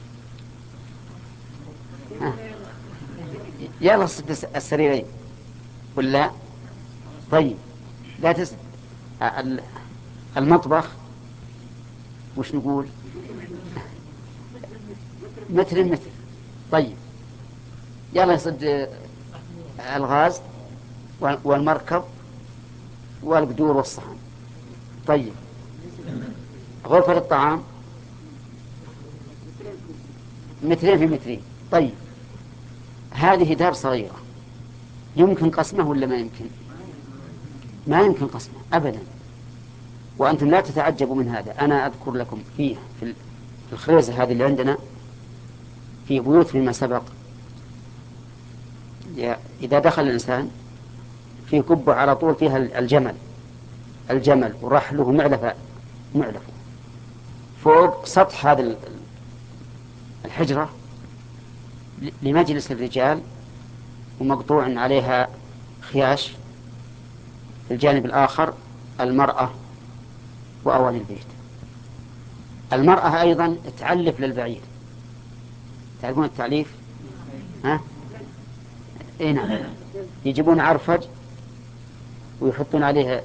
يلا السريرين ولا؟ طيب لا تس... المطبخ وش نقول؟ متر متر. طيب يلا يصد الغاز والمركب والقدور والصحن. طيب غرفة الطعام مترين في مترين. طيب هذه دار صغيرة يمكن قسمه ولا ما يمكن؟ ما يمكن قسمه أبدا، وأنتم لا تتعجبوا من هذا. أنا أذكر لكم فيه في الخريزة هذه اللي عندنا في بيوت فيما سبق، إذا دخل الإنسان في قبة على طول فيها الجمل الجمل ورحله معلفة معلفة فوق سطح هذا الحجرة لمجلس الرجال، ومقطوع عليها خياش، في الجانب الآخر المرأة وأواني البيت. المرأة أيضا تعلف للبعير، تعرفون التعليف؟ ها؟ إيه نعم، يجيبون عرفج ويحطون عليه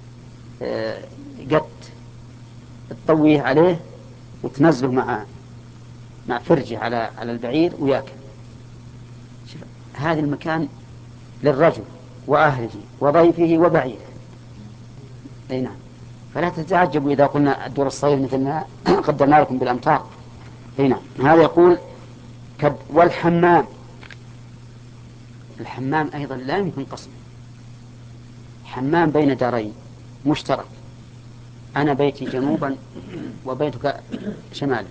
قط تطويه عليه وتنزله مع مع فرجه على على البعير وياكل. شوف هذا المكان للرجل وأهله وضيفه وبعيره. أي نعم، فلا تتعجبوا إذا قلنا الدور الصغير مثل ما قدرنا لكم بالأمتار. أي نعم. هذا يقول كد والحمام. الحمام أيضا لا يمكن قسمه، حمام بين دارين مشترك، أنا بيتي جنوبا وبيتك شمالا،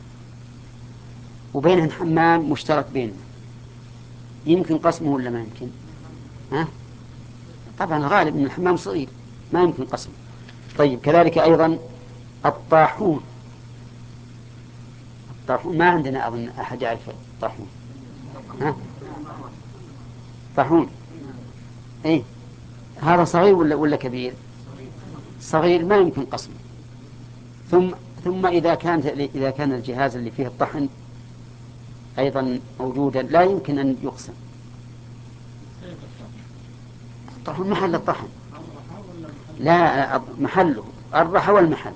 وبينهم حمام مشترك بيننا، يمكن قسمه ولا ما يمكن؟ ها؟ طبعا الغالب أن الحمام صغير ما يمكن قسمه. طيب كذلك أيضا الطاحون. الطاحون ما عندنا أظن أحد يعرف الطاحون. ها؟ طاحون إيه؟ هذا صغير ولا ولا كبير؟ صغير ما يمكن قسمه. ثم ثم إذا كان إذا كان الجهاز اللي فيه الطحن أيضا موجودا لا يمكن أن يقسم. الطحن محل الطحن، لا محله الرحى والمحل.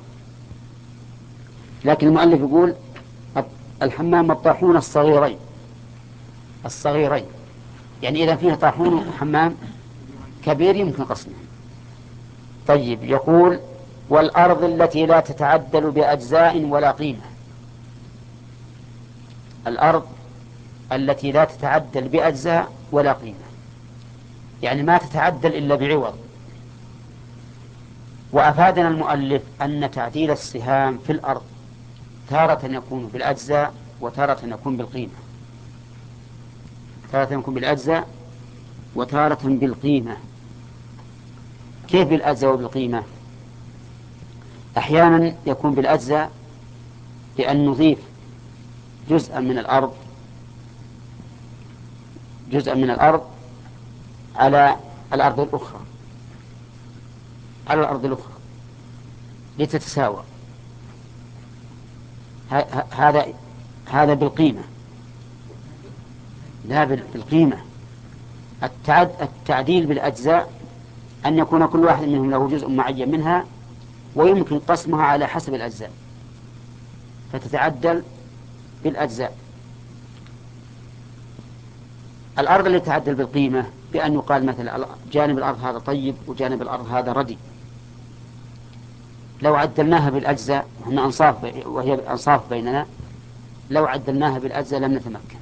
لكن المؤلف يقول الحمام الطاحون الصغيرين الصغيرين، يعني إذا فيه طاحون وحمام كبير يمكن قسمه. طيب يقول والأرض التي لا تتعدل بأجزاء ولا قيمة. الأرض التي لا تتعدل بأجزاء ولا قيمة، يعني ما تتعدل إلا بعوض. وأفادنا المؤلف أن تعديل السهام في الأرض تارة يكون بالأجزاء وتارة يكون بالقيمة، تارة يكون بالأجزاء وتارة بالقيمة. كيف بالأجزاء وبالقيمة؟ أحيانا يكون بالأجزاء بأن نضيف جزءا من الأرض جزءا من الأرض على الأرض الأخرى على الأرض الأخرى لتتساوى. هذا هذا بالقيمة، لا بالقيمة. التعديل بالأجزاء أن يكون كل واحد منهم له جزء معين منها ويمكن قسمها على حسب الأجزاء فتتعدل بالأجزاء. الأرض اللي تتعدل بالقيمة بأن يقال مثلا جانب الأرض هذا طيب وجانب الأرض هذا ردي، لو عدلناها بالأجزاء وهنا أنصاف وهي أنصاف بيننا، لو عدلناها بالأجزاء لم نتمكن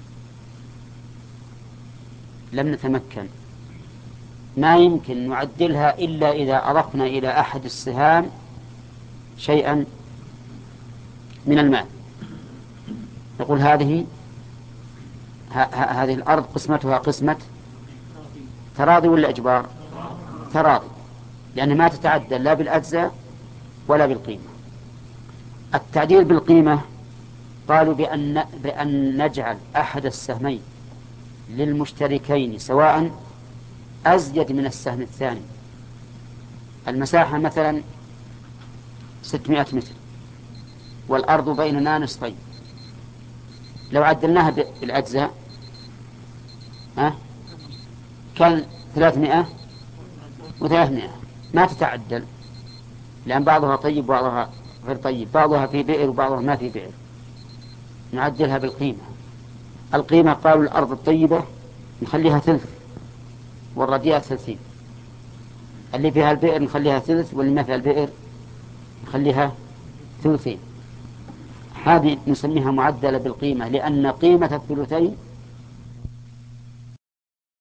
لم نتمكن ما يمكن نعدلها إلا إذا أضفنا إلى أحد السهام شيئا من المال. نقول هذه هذه الأرض قسمتها قسمة تراضي ولا إجبار؟ تراضي، لأن ما تتعدل لا بالأجزاء ولا بالقيمة. التعديل بالقيمة قالوا بأن, بأن نجعل أحد السهمين للمشتركين سواء أزيد من السهم الثاني. المساحة مثلا ستمائة متر والأرض بيننا نصفين، لو عدلناها بالأجزاء ها كان ثلاثمائة وثلاثمائة، ما تتعدل، لأن بعضها طيب وبعضها غير طيب، بعضها في بئر وبعضها ما في بئر، نعدلها بالقيمة. القيمة قالوا الأرض الطيبة نخليها ثلث والرديئة ثلثين، اللي فيها البئر نخليها ثلث واللي ما فيها البئر نخليها ثلثين. هذه نسميها معدلة بالقيمة، لأن قيمة الثلثين